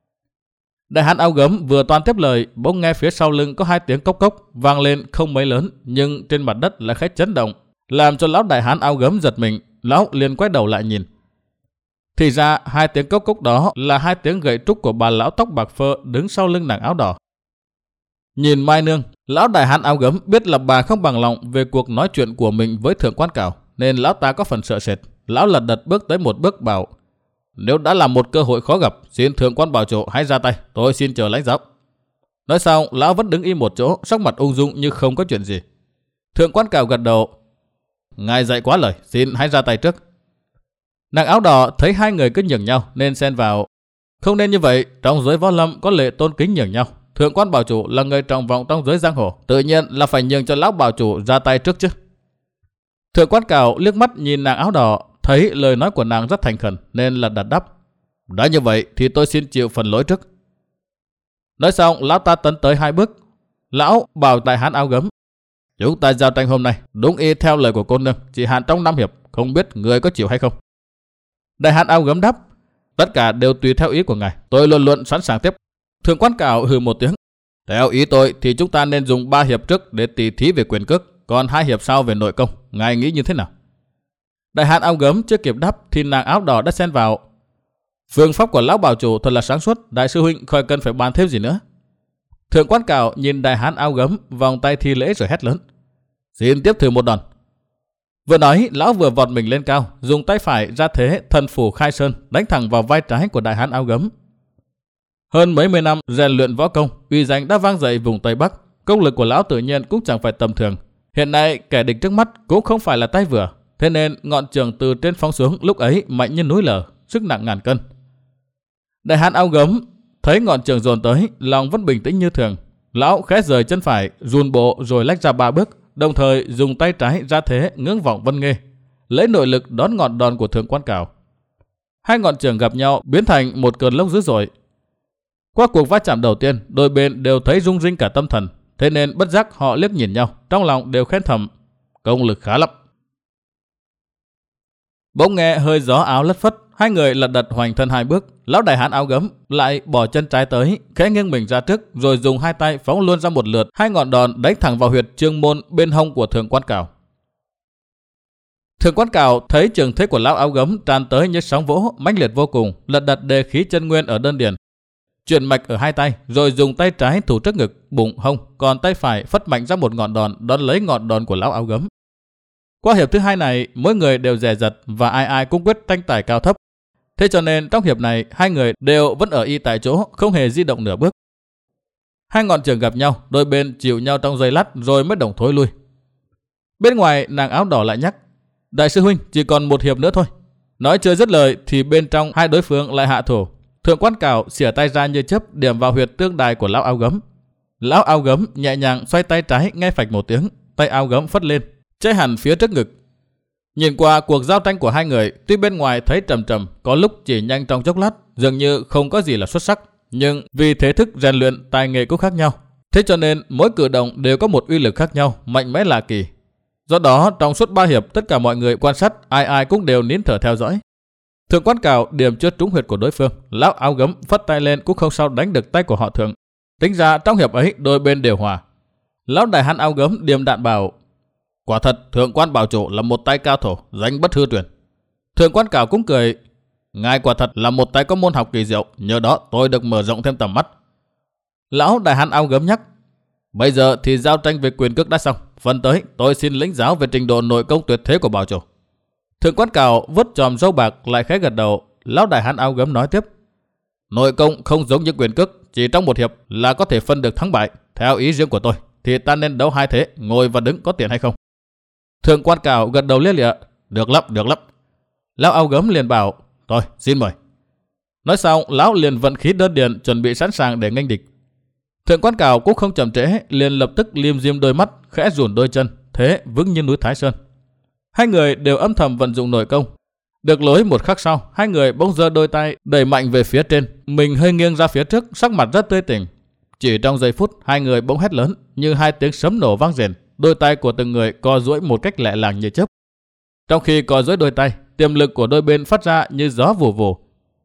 Đại hán áo gấm vừa toan tiếp lời, bỗng nghe phía sau lưng có hai tiếng cốc cốc vang lên không mấy lớn, nhưng trên mặt đất lại khẽ chấn động, làm cho lão đại hán áo gấm giật mình. Lão liền quay đầu lại nhìn. Thì ra hai tiếng cốc cốc đó là hai tiếng gậy trúc của bà lão tóc bạc phơ đứng sau lưng nàng áo đỏ. Nhìn Mai Nương, lão đại hán áo gấm biết là bà không bằng lòng về cuộc nói chuyện của mình với Thượng Quan Cảo, nên lão ta có phần sợ sệt. Lão lật đật bước tới một bước bảo: "Nếu đã là một cơ hội khó gặp, xin Thượng Quan bảo chủ hãy ra tay, tôi xin chờ lãnh giáo." Nói xong, lão vẫn đứng im một chỗ, sắc mặt ung dung như không có chuyện gì. Thượng Quan Cảo gật đầu: "Ngài dạy quá lời, xin hãy ra tay trước." Nàng áo đỏ thấy hai người cứ nhường nhau nên xen vào: "Không nên như vậy, trong giới võ lâm có lệ tôn kính nhường nhau. Thượng Quan bảo chủ là người trọng vọng trong giới giang hồ, tự nhiên là phải nhường cho lão bảo chủ ra tay trước chứ." Thượng Quan Cảo liếc mắt nhìn nàng áo đỏ, thấy lời nói của nàng rất thành khẩn nên là đặt đáp: "Đã như vậy thì tôi xin chịu phần lỗi trước." Nói xong, lão ta tấn tới hai bước. Lão bảo đại hán áo gấm: "Chúng ta giao tranh hôm nay đúng y theo lời của cô nương, chỉ hạn trong năm hiệp, không biết người có chịu hay không?" Đại hán áo gấm đáp: "Tất cả đều tùy theo ý của ngài, tôi luôn luôn sẵn sàng tiếp." Thượng Quan Cảo hừ một tiếng: "Theo ý tôi thì chúng ta nên dùng ba hiệp trước để tỉ thí về quyền cước, còn hai hiệp sau về nội công, ngài nghĩ như thế nào?" Đại hán áo gấm chưa kịp đáp thì nàng áo đỏ đã xen vào: "Phương pháp của lão bảo chủ thật là sáng suốt, đại sư huynh khỏi cần phải bàn thêm gì nữa." Thượng Quan Cảo nhìn đại hán áo gấm, vòng tay thi lễ rồi hét lớn: "Xin tiếp thử một đòn." Vừa nói, lão vừa vọt mình lên cao, dùng tay phải ra thế thần phủ khai sơn, đánh thẳng vào vai trái của đại hán áo gấm. Hơn mấy mươi năm rèn luyện võ công, uy danh đã vang dậy vùng Tây Bắc, công lực của lão tự nhiên cũng chẳng phải tầm thường. Hiện nay kẻ địch trước mắt cũng không phải là tay vừa, thế nên ngọn trường từ trên phóng xuống lúc ấy mạnh như núi lở, sức nặng ngàn cân. Đại hán áo gấm thấy ngọn trường dồn tới, lòng vẫn bình tĩnh như thường. Lão khẽ rời chân phải, run bộ rồi lách ra ba bước, đồng thời dùng tay trái ra thế ngưỡng vọng Vân Nghê, lấy nội lực đón ngọn đòn của Thượng Quan Cào. Hai ngọn chưởng gặp nhau biến thành một cơn lốc dữ dội. Qua cuộc va chạm đầu tiên, đôi bên đều thấy rung rinh cả tâm thần, thế nên bất giác họ liếc nhìn nhau, trong lòng đều khen thầm, công lực khá lắm. Bỗng nghe hơi gió áo lất phất, hai người lật đật hoành thân hai bước, lão đại hán áo gấm lại bỏ chân trái tới, khẽ nghiêng mình ra trước, rồi dùng hai tay phóng luôn ra một lượt, hai ngọn đòn đánh thẳng vào huyệt trương môn bên hông của Thượng Quan Cào. Thượng Quan Cào thấy trường thế của lão áo gấm tràn tới như sóng vỗ, mãnh liệt vô cùng, lật đật đề khí chân nguyên ở đơn điền, chuyển mạch ở hai tay, rồi dùng tay trái thủ trước ngực, bụng, hông, còn tay phải phất mạnh ra một ngọn đòn đón lấy ngọn đòn của lão áo gấm. Qua hiệp thứ hai này, mỗi người đều dè dặt và ai ai cũng quyết tranh tài cao thấp. Thế cho nên trong hiệp này, hai người đều vẫn ở y tại chỗ, không hề di động nửa bước. Hai ngọn chưởng gặp nhau, đôi bên chịu nhau trong giây lát rồi mới đồng thối lui. Bên ngoài, nàng áo đỏ lại nhắc, đại sư huynh, chỉ còn một hiệp nữa thôi. Nói chưa dứt lời thì bên trong hai đối phương lại hạ thủ. Thượng Quan Cào xỉa tay ra như chớp điểm vào huyệt tương đài của lão áo gấm. Lão áo gấm nhẹ nhàng xoay tay trái, nghe phạch một tiếng, tay áo gấm phất lên, cháy hẳn phía trước ngực. Nhìn qua cuộc giao tranh của hai người, tuy bên ngoài thấy trầm trầm, có lúc chỉ nhanh trong chốc lát, dường như không có gì là xuất sắc, nhưng vì thế thức rèn luyện tài nghệ cũng khác nhau, thế cho nên mỗi cử động đều có một uy lực khác nhau, mạnh mẽ lạ kỳ. Do đó trong suốt ba hiệp, tất cả mọi người quan sát, ai ai cũng đều nín thở theo dõi. Thượng Quan Cào điểm chưa trúng huyệt của đối phương, lão áo gấm phất tay lên cũng không sao đánh được tay của họ Thượng. Tính ra trong hiệp ấy đôi bên đều hòa. Lão đại hán áo gấm điềm đạm bảo, quả thật Thượng Quan bảo chủ là một tay cao thủ, danh bất hư truyền. Thượng Quan Cào cũng cười, ngài quả thật là một tay có môn học kỳ diệu, nhờ đó tôi được mở rộng thêm tầm mắt. Lão đại hán áo gấm nhắc, bây giờ thì giao tranh về quyền cước đã xong, phần tới tôi xin lĩnh giáo về trình độ nội công tuyệt thế của bảo chủ. Thượng Quan Cào vớt chòm râu bạc lại khẽ gật đầu. Lão đại hán áo gấm nói tiếp, nội công không giống như quyền cước, chỉ trong một hiệp là có thể phân được thắng bại. Theo ý riêng của tôi thì ta nên đấu hai thế, ngồi và đứng có tiện hay không? Thượng Quan Cào gật đầu lia lịa, được lắm, được lắm. Lão áo gấm liền bảo, thôi xin mời. Nói xong, lão liền vận khí đơn điền chuẩn bị sẵn sàng để nghênh địch. Thượng Quan Cào cũng không chậm trễ, liền lập tức liêm diêm đôi mắt, khẽ rủn đôi chân, thế vững như núi Thái Sơn. Hai người đều âm thầm vận dụng nội công. Được lối một khắc sau, hai người bỗng giơ đôi tay đẩy mạnh về phía trên, mình hơi nghiêng ra phía trước, sắc mặt rất tươi tỉnh. Chỉ trong giây phút, hai người bỗng hét lớn như hai tiếng sấm nổ vang rền, đôi tay của từng người co duỗi một cách lẹ làng như chớp. Trong khi co duỗi đôi tay, tiềm lực của đôi bên phát ra như gió vù vù.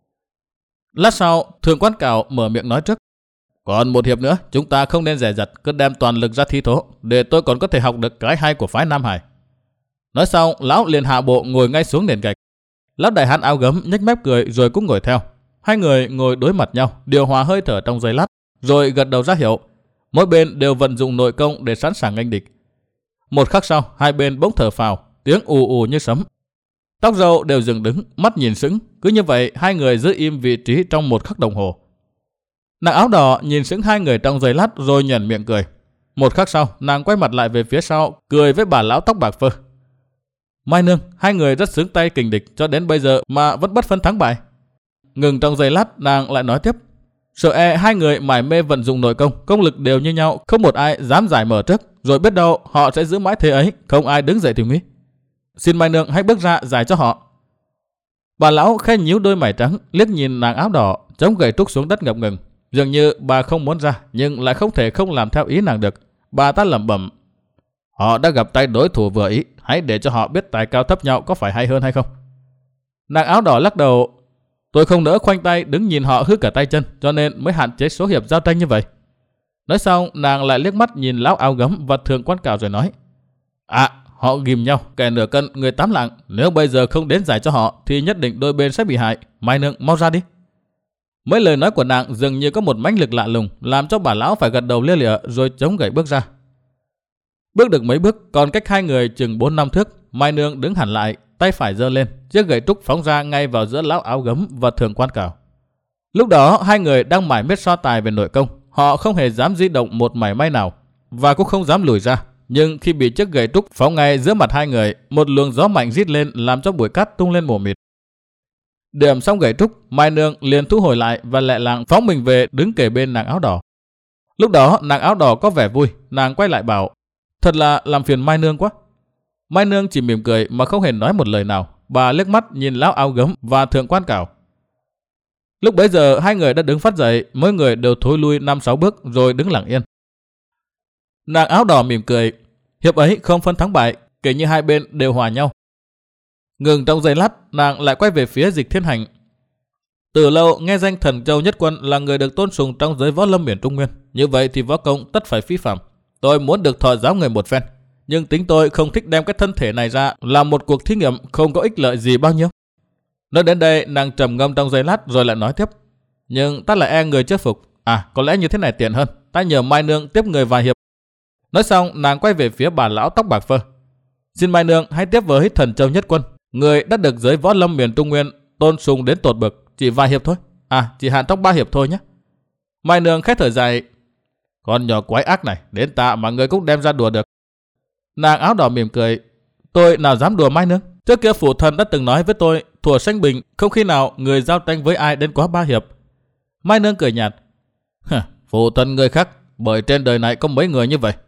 Lát sau, Thượng Quan Cào mở miệng nói trước, còn một hiệp nữa, chúng ta không nên dè dặt, cứ đem toàn lực ra thi thố, để tôi còn có thể học được cái hay của phái Nam Hải. Nói xong, lão liền hạ bộ ngồi ngay xuống nền gạch. Lão đại hán áo gấm nhếch mép cười rồi cũng ngồi theo. Hai người ngồi đối mặt nhau, điều hòa hơi thở trong giây lát, rồi gật đầu ra hiệu. Mỗi bên đều vận dụng nội công để sẵn sàng nghênh địch. Một khắc sau, hai bên bỗng thở phào, tiếng ù ù như sấm. Tóc râu đều dừng đứng, mắt nhìn sững. Cứ như vậy, hai người giữ im vị trí trong một khắc đồng hồ. Nàng áo đỏ nhìn sững hai người trong giây lát rồi nhoẻn miệng cười. Một khắc sau, nàng quay mặt lại về phía sau, cười với bà lão tóc bạc phơ. Mai nương, hai người rất xứng tay kình địch cho đến bây giờ mà vẫn bất phân thắng bại. Ngừng trong giây lát, nàng lại nói tiếp. Sợ e hai người mải mê vận dụng nội công, công lực đều như nhau, không một ai dám giải mở trước, rồi biết đâu họ sẽ giữ mãi thế ấy, không ai đứng dậy thì nguy. Xin Mai nương hãy bước ra giải cho họ. Bà lão khẽ nhíu đôi mày trắng, liếc nhìn nàng áo đỏ, chống gậy trúc xuống đất ngập ngừng. Dường như bà không muốn ra, nhưng lại không thể không làm theo ý nàng được. Bà ta lẩm bẩm, họ đã gặp tay đối thủ vừa ý, hãy để cho họ biết tài cao thấp nhau có phải hay hơn hay không. Nàng áo đỏ lắc đầu, tôi không nỡ khoanh tay đứng nhìn họ hư cả tay chân, cho nên mới hạn chế số hiệp giao tranh như vậy. Nói xong, nàng lại liếc mắt nhìn lão áo gấm và Thượng Quan Cào rồi nói, à, họ ghìm nhau, kẻ nửa cân người tám lạng, nếu bây giờ không đến giải cho họ thì nhất định đôi bên sẽ bị hại. Mai nương mau ra đi. Mấy lời nói của nàng dường như có một mãnh lực lạ lùng, làm cho bà lão phải gật đầu lia lịa rồi chống gậy bước ra. Bước được mấy bước, còn cách hai người chừng bốn năm thước, Mai nương đứng hẳn lại, tay phải giơ lên, chiếc gậy trúc phóng ra ngay vào giữa lão áo gấm và Thượng Quan Cào. Lúc đó hai người đang mải miết so tài về nội công, họ không hề dám di động một mảy may nào và cũng không dám lùi ra. Nhưng khi bị chiếc gậy trúc phóng ngay giữa mặt hai người, một luồng gió mạnh rít lên làm cho bụi cát tung lên mù mịt. Điểm xong gậy trúc, Mai nương liền thu hồi lại và lẹ làng phóng mình về đứng kề bên nàng áo đỏ. Lúc đó nàng áo đỏ có vẻ vui, nàng quay lại bảo, Thật là làm phiền Mai Nương quá. Mai Nương chỉ mỉm cười mà không hề nói một lời nào. Bà liếc mắt nhìn lão áo gấm và thượng quan Cảo. Lúc bấy giờ hai người đã đứng phát dậy, mỗi người đều thối lui năm sáu bước rồi đứng lặng yên. Nàng áo đỏ mỉm cười, hiệp ấy không phân thắng bại, kể như hai bên đều hòa nhau. Ngừng trong giây lát, nàng lại quay về phía Dịch Thiên Hành. Từ lâu nghe danh Thần Châu Nhất Quân là người được tôn sùng trong giới võ lâm miền Trung Nguyên, như vậy thì võ công tất phải phi phàm. Tôi muốn được thọ giáo người một phen, nhưng tính tôi không thích đem cái thân thể này ra làm một cuộc thí nghiệm không có ích lợi gì bao nhiêu. Nói đến đây, nàng trầm ngâm trong giây lát rồi lại nói tiếp. Nhưng ta lại e người chưa phục. À, có lẽ như thế này tiện hơn. Ta nhờ Mai Nương tiếp người vài hiệp. Nói xong, nàng quay về phía bà lão tóc bạc phơ. Xin Mai Nương hãy tiếp với Thần Châu Nhất Quân, người đã được giới võ lâm miền Trung Nguyên tôn sùng đến tột bậc, chỉ vài hiệp thôi. À, chỉ hạn tóc ba hiệp thôi nhé. Mai Nương khẽ thở dài. Con nhỏ quái ác này, đến ta mà người cũng đem ra đùa được. Nàng áo đỏ mỉm cười. Tôi nào dám đùa Mai Nương. Trước kia phụ thần đã từng nói với tôi, thuở Sanh Bình không khi nào người giao tranh với ai đến quá ba hiệp. Mai Nương cười nhạt. Phụ thần người khác, bởi trên đời này có mấy người như vậy.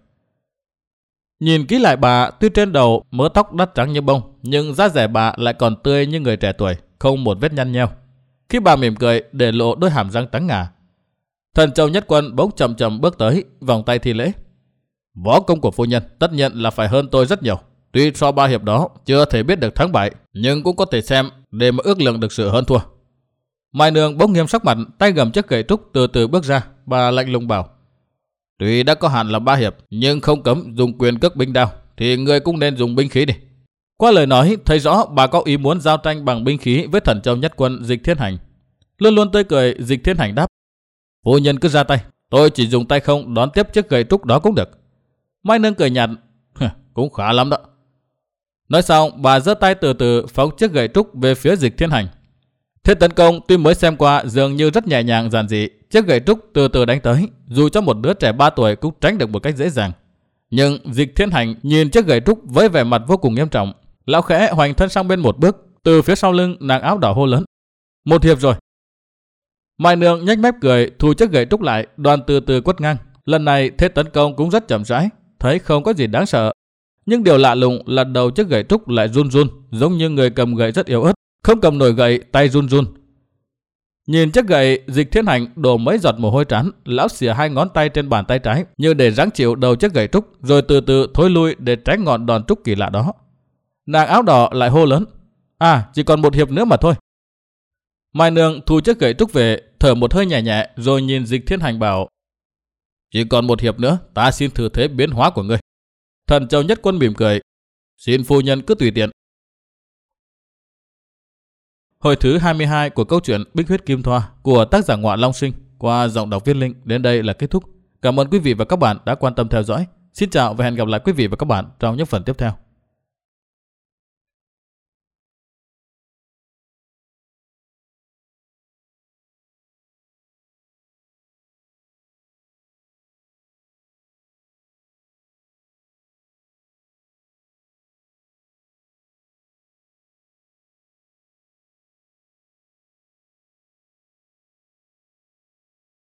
Nhìn kỹ lại bà, tuy trên đầu mớ tóc đắt trắng như bông, nhưng da dẻ bà lại còn tươi như người trẻ tuổi, không một vết nhăn nheo. Khi bà mỉm cười, để lộ đôi hàm răng trắng ngà. Thần Châu Nhất Quân bỗng chậm chậm bước tới, vòng tay thi lễ. Võ công của phu nhân tất nhiên là phải hơn tôi rất nhiều. Tuy so ba hiệp đó chưa thể biết được thắng bại, nhưng cũng có thể xem để mà ước lượng được sự hơn thua. Mai Nương bỗng nghiêm sắc mặt, tay gầm chiếc gậy trúc từ từ bước ra, bà lạnh lùng bảo. Tuy đã có hạn là ba hiệp, nhưng không cấm dùng quyền cước binh đao, thì người cũng nên dùng binh khí đi. Qua lời nói, thấy rõ bà có ý muốn giao tranh bằng binh khí với Thần Châu Nhất Quân Dịch Thiên Hành. Luôn luôn tươi cười, Dịch Thiên Hành đáp. Phu nhân cứ ra tay, tôi chỉ dùng tay không đón tiếp chiếc gậy trúc đó cũng được. Mai Nương cười nhạt. Cũng khá lắm đó. Nói xong, bà giơ tay từ từ phóng chiếc gậy trúc về phía Dịch Thiên Hành. Thế tấn công tuy mới xem qua dường như rất nhẹ nhàng giản dị, chiếc gậy trúc từ từ đánh tới, dù cho một đứa trẻ ba tuổi cũng tránh được một cách dễ dàng. Nhưng Dịch Thiên Hành nhìn chiếc gậy trúc với vẻ mặt vô cùng nghiêm trọng, lão khẽ hoành thân sang bên một bước, từ phía sau lưng nàng áo đỏ hô lớn. Một hiệp rồi. Mai Nương nhếch mép cười, thu chiếc gậy trúc lại, đoàn từ từ quất ngang. Lần này thế tấn công cũng rất chậm rãi, thấy không có gì đáng sợ. Nhưng điều lạ lùng là đầu chiếc gậy trúc lại run run, giống như người cầm gậy rất yếu ớt, không cầm nổi gậy, tay run run. Nhìn chiếc gậy, Dịch Thiên Hành đổ mấy giọt mồ hôi trán, lão xỉa hai ngón tay trên bàn tay trái như để ráng chịu đầu chiếc gậy trúc, rồi từ từ thối lui để tránh ngọn đòn trúc kỳ lạ đó. Nàng áo đỏ lại hô lớn. À, chỉ còn một hiệp nữa mà thôi. Mai Nương thu chiếc gậy trúc về, thở một hơi nhẹ nhẹ, rồi nhìn Dịch Thiên Hành bảo. Chỉ còn một hiệp nữa, ta xin thử thế biến hóa của ngươi. Thần Châu Nhất Quân mỉm cười. Xin phu nhân cứ tùy tiện. Hồi thứ hai mươi hai của câu chuyện Bích Huyết Kim Thoa của tác giả Ngoạ Long Sinh qua giọng đọc Viết Linh đến đây là kết thúc. Cảm ơn quý vị và các bạn đã quan tâm theo dõi. Xin chào và hẹn gặp lại quý vị và các bạn trong những phần tiếp theo.